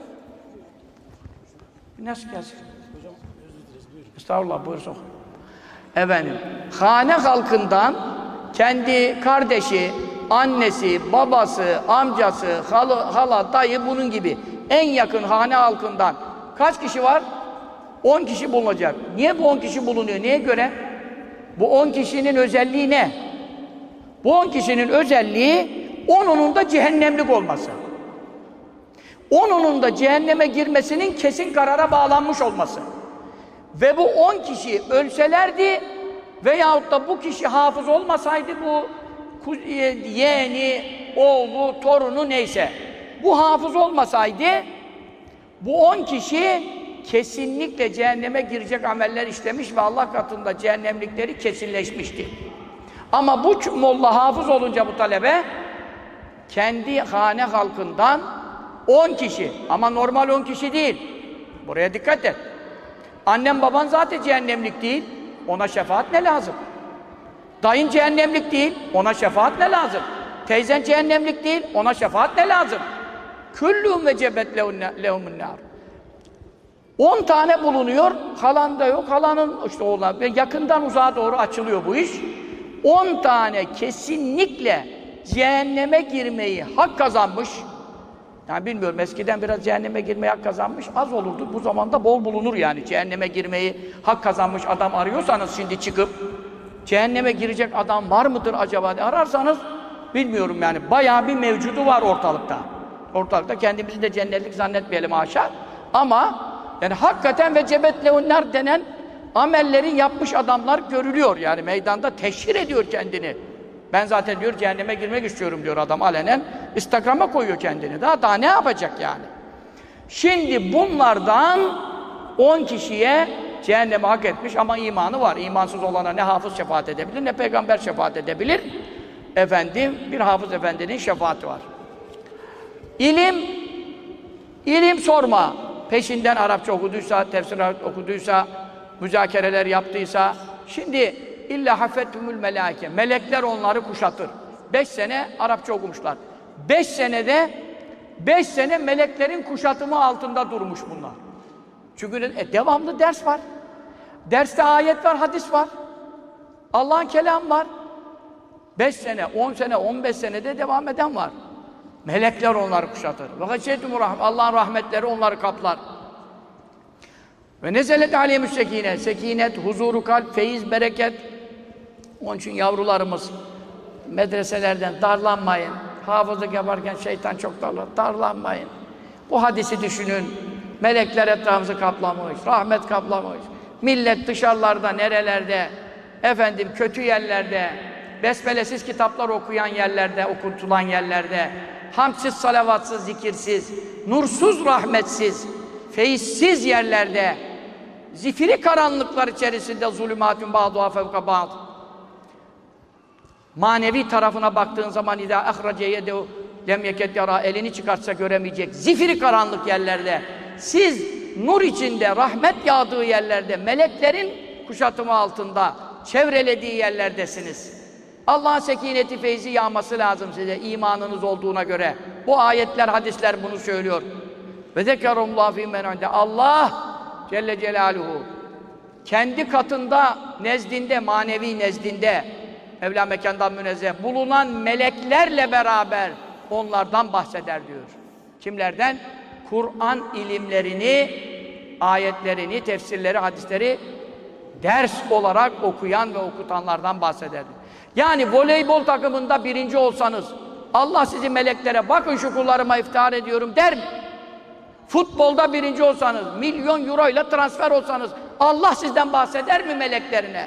Nasıl gelsin? Hocam özür dileriz. Buyurun. Estağfurullah, buyursun. Efendim, hane halkından kendi kardeşi, annesi, babası, amcası, hala, dayı bunun gibi en yakın hane halkından kaç kişi var? 10 kişi bulunacak. Niye bu 10 kişi bulunuyor? Neye göre? Bu 10 kişinin özelliği ne? Bu 10 kişinin özelliği 10'unun da cehennemlik olması. 10'unun da cehenneme girmesinin kesin karara bağlanmış olması. Ve bu 10 kişi ölselerdi veyahut da bu kişi hafız olmasaydı, bu yeğeni, oğlu, torunu neyse, bu hafız olmasaydı bu 10 kişi kesinlikle cehenneme girecek ameller işlemiş ve Allah katında cehennemlikleri kesinleşmişti. Ama bu molla hafız olunca bu talebe kendi hane halkından 10 kişi ama normal 10 kişi değil. Buraya dikkat et. Annen baban zaten cehennemlik değil. Ona şefaat ne lazım? Dayın cehennemlik değil. Ona şefaat ne lazım? Teyzen cehennemlik değil. Ona şefaat ne lazım? Küllûm ve cebet lehumun nâr. 10 tane bulunuyor. Halan da yok. Halanın işte oğlan. Yakından uzağa doğru açılıyor bu iş. 10 tane kesinlikle cehenneme girmeyi hak kazanmış. Yani bilmiyorum, eskiden biraz cehenneme girmeyi hak kazanmış az olurdu. Bu zamanda bol bulunur yani. Cehenneme girmeyi hak kazanmış adam arıyorsanız şimdi çıkıp cehenneme girecek adam var mıdır acaba diye ararsanız bilmiyorum yani. Bayağı bir mevcudu var ortalıkta. Ortalıkta kendimizi de cennetlik zannetmeyelim haşa. Ama yani hakikaten ve cebetlehunnar denen amelleri yapmış adamlar görülüyor. Yani meydanda teşhir ediyor kendini. Ben zaten diyor cehenneme girmek istiyorum diyor adam alenen. Instagram'a koyuyor kendini. Daha ne yapacak yani? Şimdi bunlardan 10 kişiye cehenneme hak etmiş ama imanı var. İmansız olana ne hafız şefaat edebilir ne peygamber şefaat edebilir. Efendim bir hafız efendinin şefaati var. İlim sorma. Peşinden Arapça okuduysa, tefsir okuduysa, müzakereler yaptıysa, şimdi illa hafettumul melaike. Melekler onları kuşatır. 5 sene Arapça okumuşlar. 5 sene meleklerin kuşatımı altında durmuş bunlar. Çünkü devamlı ders var. Derste ayet var, hadis var. Allah'ın kelamı var. 5 sene, 10 sene, 15 senede devam eden var. Melekler onları kuşatır. Allah'ın rahmetleri onları kaplar. Ve nezelet aleyhimü's sekine. Sekinet, huzuru kalp, feyiz, bereket. Onun için yavrularımız medreselerden darlanmayın. Hafızlık yaparken şeytan çok darlanmayın. Bu hadisi düşünün. Melekler etrafımızı kaplamış, rahmet kaplamış. Millet dışarılarda, nerelerde, efendim kötü yerlerde, besmelesiz kitaplar okuyan yerlerde, okutulan yerlerde, hamdsiz, salavatsız, zikirsiz, nursuz, rahmetsiz, feyizsiz yerlerde, zifiri karanlıklar içerisinde zulümatün ba'duha fevka ba'd. Manevi tarafına baktığın zaman idâ ahrace yedehu lem yeket yara, elini çıkartsa göremeyecek zifiri karanlık yerlerde, siz nur içinde, rahmet yağdığı yerlerde, meleklerin kuşatımı altında çevrelediği yerlerdesiniz. Allah'ın sekineti, feyzi yağması lazım size imanınız olduğuna göre. Bu ayetler, hadisler bunu söylüyor. Ve zekerullah fî men inde. Allah Celle Celaluhu kendi katında, nezdinde, manevi nezdinde, Mevla mekandan münezzeh bulunan meleklerle beraber onlardan bahseder diyor. Kimlerden? Kur'an ilimlerini, ayetlerini, tefsirleri, hadisleri ders olarak okuyan ve okutanlardan bahseder. Yani voleybol takımında birinci olsanız, Allah sizi meleklere bakın şu kullarıma iftihar ediyorum der mi? Futbolda birinci olsanız, milyon euro ile transfer olsanız, Allah sizden bahseder mi meleklerine?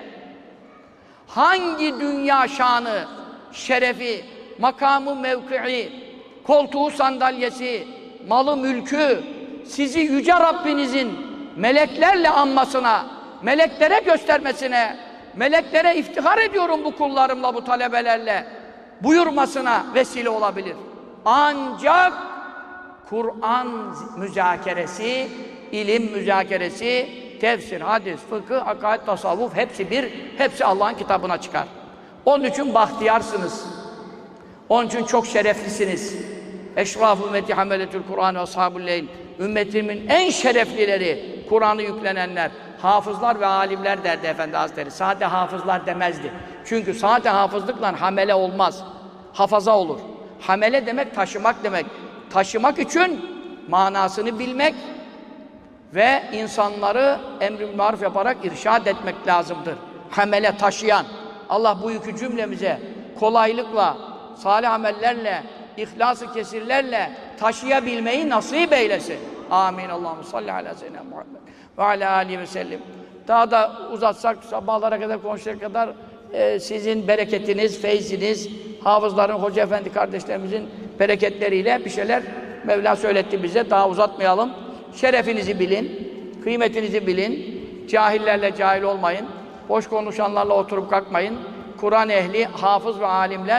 Hangi dünya şanı, şerefi, makamı, mevkii, koltuğu, sandalyesi, malı, mülkü, sizi yüce Rabbinizin meleklerle anmasına, meleklere göstermesine, meleklere iftihar ediyorum bu kullarımla, bu talebelerle buyurmasına vesile olabilir. Ancak Kur'an müzakeresi, ilim müzakeresi, tefsir, hadis, fıkıh, akaid, tasavvuf hepsi Allah'ın kitabına çıkar. Onun için bahtiyarsınız. Onun için çok şereflisiniz. Eşraf ümmeti hameletül Kur'an ve ashabul leyl. Ümmetimin en şereflileri, Kur'an'ı yüklenenler, hafızlar ve alimler derdi Efendi Hazretleri. Sade hafızlar demezdi. Çünkü sade hafızlıkla hamele olmaz. Hafaza olur. Hamele demek taşımak demek. Taşımak için manasını bilmek ve insanları emr-i maruf yaparak irşad etmek lazımdır. Hamele, taşıyan. Allah bu yükü cümlemize kolaylıkla, salih amellerle, ihlas-ı kesirlerle taşıyabilmeyi nasip eylesin. Amin. Allahümme salli ala seyyidina Muhammed ve ala aleyhi ve sellem. Daha da uzatsak, sabahlara kadar konuşacak kadar sizin bereketiniz, feyziniz, hafızların, hoca efendi kardeşlerimizin bereketleriyle bir şeyler Mevla söyletti bize. Daha uzatmayalım. Şerefinizi bilin, kıymetinizi bilin, cahillerle cahil olmayın, boş konuşanlarla oturup kalkmayın, Kur'an ehli, hafız ve alimler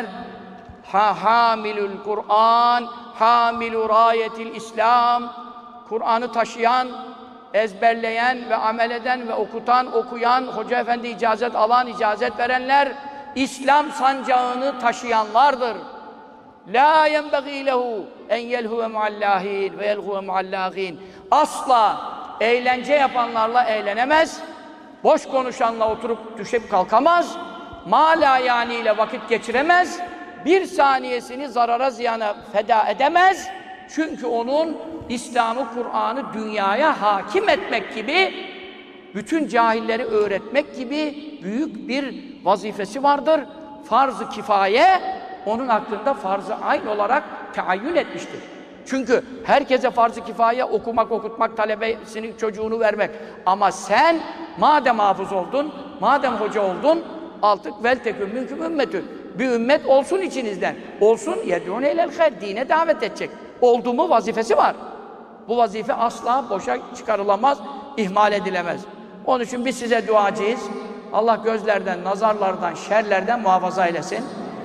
hamilül Kur'an, hamilu rayetil İslam, Kur'an'ı taşıyan, ezberleyen ve amel eden ve okutan, okuyan, hoca efendi icazet alan, icazet verenler, İslam sancağını taşıyanlardır. La yenbagî lehu en yelhuve muallâhîn ve yelhuve muallâhîn. Asla eğlence yapanlarla eğlenemez, boş konuşanla oturup düşüp kalkamaz, mâlâ yâniyle vakit geçiremez, bir saniyesini zarara ziyana feda edemez. Çünkü onun İslam'ı, Kur'an'ı dünyaya hakim etmek gibi, bütün cahilleri öğretmek gibi büyük bir vazifesi vardır. Farz-ı kifaye, onun hakkında farz-ı ayn olarak teayyün etmiştir. Çünkü herkese farz-ı kifaye okumak, okutmak, talebesinin çocuğunu vermek. Ama sen madem hafız oldun, madem hoca oldun, artık vel tekün mümkün ümmetün. Bir ümmet olsun içinizden. Olsun, yed'ûne ilel hayr, dine davet edecek. Oldu mu vazifesi var. Bu vazife asla boşa çıkarılamaz, ihmal edilemez. Onun için biz size duacıyız. Allah gözlerden, nazarlardan, şerlerden muhafaza eylesin.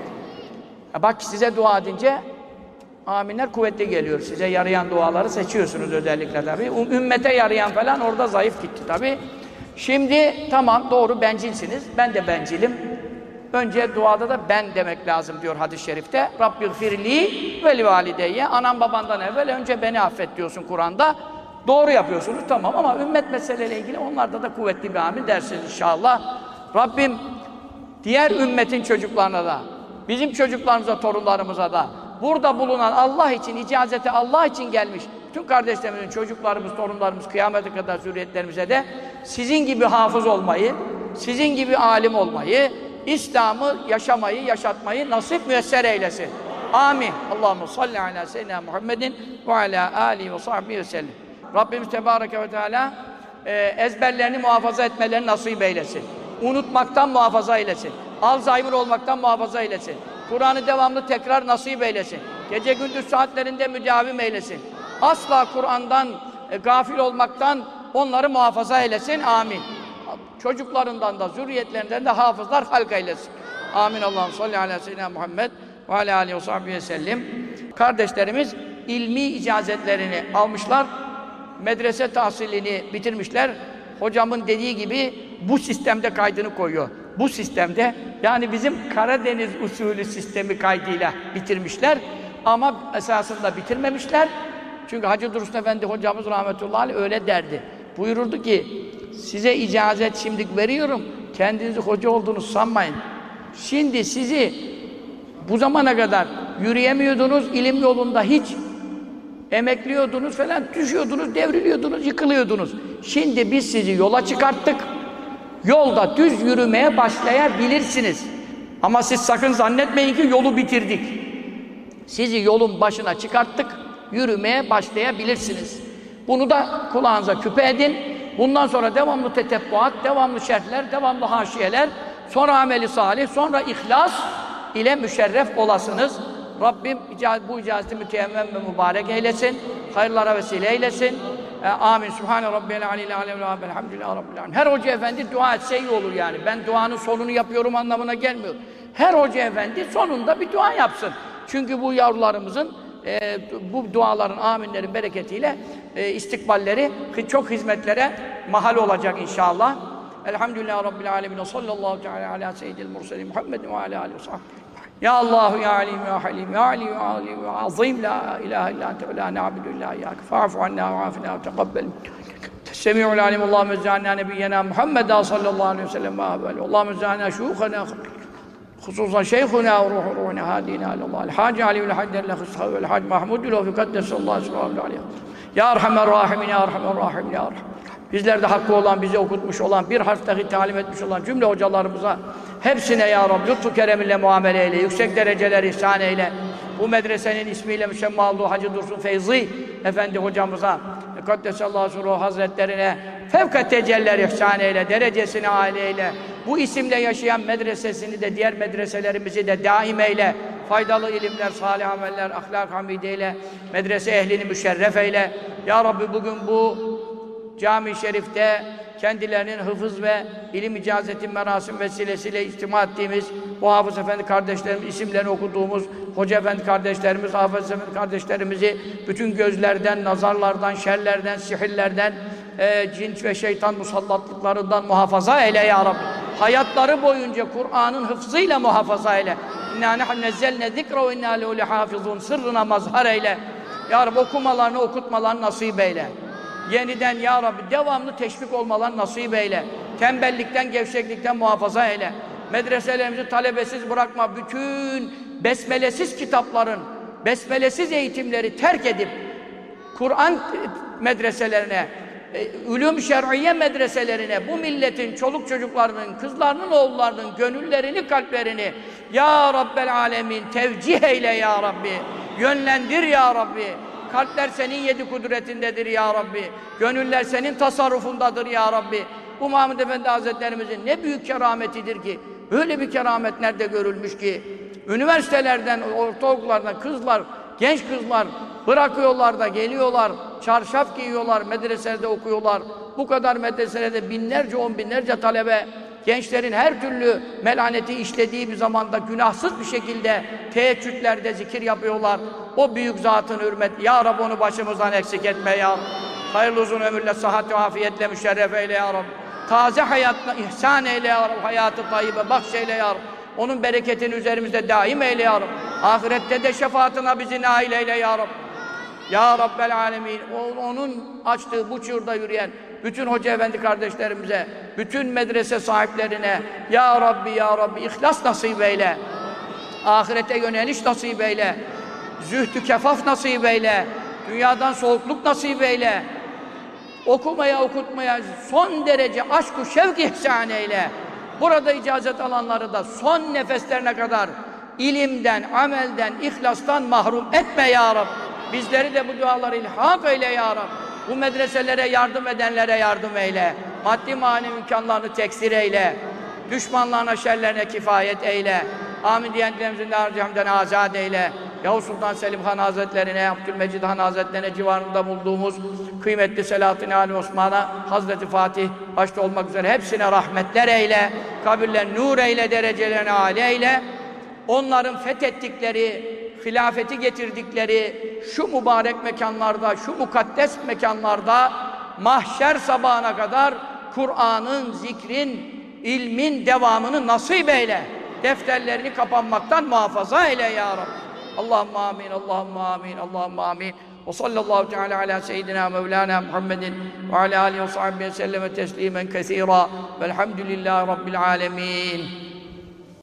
Bak size dua edince aminler kuvvetli geliyor. Size yarayan duaları seçiyorsunuz özellikle tabii. Ümmete yarayan falan orada zayıf gitti tabii. Şimdi tamam doğru bencilsiniz. Ben de bencilim. Önce duada da ben demek lazım diyor hadis-i şerifte. Rabbiğfirli ve livalideyye. Anam babandan evvel önce beni affet diyorsun Kur'an'da. Doğru yapıyorsunuz tamam ama ümmet meseleyle ilgili onlarda da kuvvetli bir amin dersiniz inşallah. Rabbim diğer ümmetin çocuklarına da, bizim çocuklarımıza, torunlarımıza da, burada bulunan Allah için, icazete Allah için gelmiş bütün kardeşlerimizin, çocuklarımız, torunlarımız, kıyamete kadar zürriyetlerimize de sizin gibi hafız olmayı, sizin gibi alim olmayı, İslam'ı yaşamayı, yaşatmayı nasip müyesser eylesin. Amin. Allahumme salli ala seyyidina Muhammedin ve ala alihi ve sahbihi ve sellem. Rabbimiz Tebareke ve Teala ezberlerini muhafaza etmelerini nasip eylesin. Unutmaktan muhafaza eylesin. Alzheimer olmaktan muhafaza eylesin. Kur'an'ı devamlı tekrar nasip eylesin. Gece gündüz saatlerinde müdavim eylesin. Asla Kur'an'dan gafil olmaktan onları muhafaza eylesin. Amin. Çocuklarından da, zürriyetlerinden de hafızlar halk eylesin. Amin. Allah'ım salli ala seyyidina Muhammed ve ala aleyhi ve sahbihi ve sellem. Kardeşlerimiz ilmi icazetlerini almışlar. Medrese tahsilini bitirmişler. Hocamın dediği gibi bu sistemde kaydını koyuyor. Bu sistemde, yani bizim Karadeniz usulü sistemi kaydıyla bitirmişler. Ama esasında bitirmemişler. Çünkü Hacı Dursun Efendi hocamız rahmetullahi aleyh öyle derdi. Buyururdu ki, size icazet şimdi veriyorum, kendinizi hoca olduğunu sanmayın. Şimdi sizi bu zamana kadar yürüyemiyordunuz, ilim yolunda hiç emekliyordunuz falan, düşüyordunuz, devriliyordunuz, yıkılıyordunuz. Şimdi biz sizi yola çıkarttık, yolda düz yürümeye başlayabilirsiniz. Ama siz sakın zannetmeyin ki yolu bitirdik. Sizi yolun başına çıkarttık, yürümeye başlayabilirsiniz. Bunu da kulağınıza küpe edin. Bundan sonra devamlı tetebbuat, devamlı şerhler, devamlı haşiyeler, sonra ameli salih, sonra ihlas ile müşerref olasınız. Rabbim bu icazeti müteyemmem ve mübarek eylesin. Hayırlara vesile eylesin. Amin. Sübhane Rabbiyel aleyhi aleyhi ve elhamdülillahi rabbil alemin. Her hoca efendi dua etse iyi olur yani. Ben duanın sonunu yapıyorum anlamına gelmiyor. Her hoca efendi sonunda bir dua yapsın. Çünkü bu yavrularımızın bu duaların, aminlerin bereketiyle istikballeri çok hizmetlere mahal olacak inşallah. Elhamdülillahi Rabbil alemin. Sallallahu teala ala seyyidil murselin Muhammed ve ala alihi ve sahbihi. Ya Allahu ya Alim ya Halim ya Ali ya Ali ya Azim la ilahe illa ente ve la na'budu illa iyyake fa'fu anna ve afina ve teqabbel. Semi'ul alim. Allahumme ec'alna nebiyyena Muhammeden sallallahu aleyhi ve sellem ve ahvali. Allahumme ec'alna şuyukhana hususan şeyhuna ve ruhuna hadina ilallah. El-Hacı Ali ve Hacer lehussahu ve el-Hacı Mahmudü ve fikaddesallahu sallallahu aleyhi. Ya Erhamer Rahimin ya Erhamer Rahim ya Erhamer. Bizlerde hakkı olan, bize okutmuş olan, bir harf dahi talim etmiş olan cümle hocalarımıza hepsine ya Rabbi lütfu kereminle muamele eyle, yüksek dereceler ihsan eyle. Bu medresenin ismiyle müsemma olduğu Hacı Dursun Feyzi Efendi hocamıza, Kaddesallahu Suruhu Hazretlerine fevkat tecelliler ihsan eyle, derecesini âli eyle. Bu isimle yaşayan medresesini de, diğer medreselerimizi de daim eyle. Faydalı ilimler, salih ameller, ahlak hamideyle, medrese ehlini müşerref eyle. Ya Rabbi bugün bu cami-i şerifte kendilerinin hıfız ve ilim icazeti merasim vesilesiyle içtima ettiğimiz bu Hafız Efendi kardeşlerimiz, isimlerini okuduğumuz Hoca Efendi kardeşlerimiz, Hafız Efendi kardeşlerimizi bütün gözlerden, nazarlardan, şerlerden, sihirlerden, cin ve şeytan musallatlıklarından muhafaza eyle ya Rabbi. Hayatları boyunca Kur'an'ın hıfzıyla muhafaza eyle. İnna nahnu nezzelne zikra ve inna lehu lehafizun. Sırrına mazhar eyle. Ya Rabbi okumalarını, okutmalarını nasip eyle. Yeniden ya Rabbi devamlı teşvik olmalarını nasip eyle. Tembellikten, gevşeklikten muhafaza eyle. Medreselerimizi talebesiz bırakma. Bütün besmelesiz kitapların, besmelesiz eğitimleri terk edip Kur'an medreselerine, ulûm şer'iyye medreselerine bu milletin çoluk çocuklarının, kızlarının, oğullarının gönüllerini, kalplerini ya Rabbel alemin tevcih eyle ya Rabbi. Yönlendir ya Rabbi. Kalpler senin yedi kudretindedir ya Rabbi. Gönüller senin tasarrufundadır ya Rabbi. Bu Mahmud Efendi Hazretlerimizin ne büyük kerametidir ki. Öyle bir keramet nerede görülmüş ki. Üniversitelerden, ortaokullardan kızlar, genç kızlar bırakıyorlar da geliyorlar. Çarşaf giyiyorlar, medreselerde okuyorlar. Bu kadar medreselerde binlerce, on binlerce talebe gençlerin her türlü melaneti işlediği bir zamanda günahsız bir şekilde teheccüdlerde zikir yapıyorlar. O büyük zatın hürmet. Ya Rabbi onu başımızdan eksik etme ya Rabbi. Hayırlı uzun ömürle, sıhhat ve afiyetle müşerref eyle ya Rabbi. Taze hayatla ihsan eyle ya Rabbi. Hayatı tayyibe bahşeyle ya Rabbi. Onun bereketini üzerimizde daim eyle ya Rabbi. Ahirette de şefaatine bizi nail eyle ya Rabbi. Ya Rabbel alemin. Onun açtığı bu çığırda yürüyen bütün hoca efendi kardeşlerimize, bütün medrese sahiplerine ya Rabbi ya Rabbi ihlas nasip eyle. Ahirete yöneliş nasip eyle. Zühdü kefaf nasip eyle. Dünyadan soğukluk nasip eyle. Okumaya, okutmaya son derece aşk-ı şevk ihsan eyle. Burada icazet alanları da son nefeslerine kadar ilimden, amelden, ihlastan mahrum etme ya Rabbi. Bizleri de bu duaları ilhak eyle ya Rabbi. Bu medreselere yardım edenlere yardım eyle. Maddi manevi imkanlarını teksir eyle. Düşmanlarına, şerlerine kifayet eyle. Amin diyenlerimizin de harcamdan azad eyle. Yavuz Sultan Selim Han Hazretlerine, Abdülmecid Han Hazretlerine civarında bulduğumuz kıymetli Selahattin Ali Osman'a, Hazreti Fatih başta olmak üzere hepsine rahmetler eyle. Kabirler nur eyle, derecelerini âli eyle. Onların fethettikleri, hilafeti getirdikleri şu mübarek mekanlarda, şu mukaddes mekanlarda mahşer sabahına kadar Kur'an'ın, zikrin, ilmin devamını nasip eyle. Defterlerini kapanmaktan muhafaza eyle ya Rabbi. Allahümme amin, Allahümme amin, Allahümme amin. Ve sallallahu teala ala seyyidina Mevlana Muhammedin ve ala alihi ve sahbihi selleme teslimen kesira. Velhamdülillahi Rabbil alemin.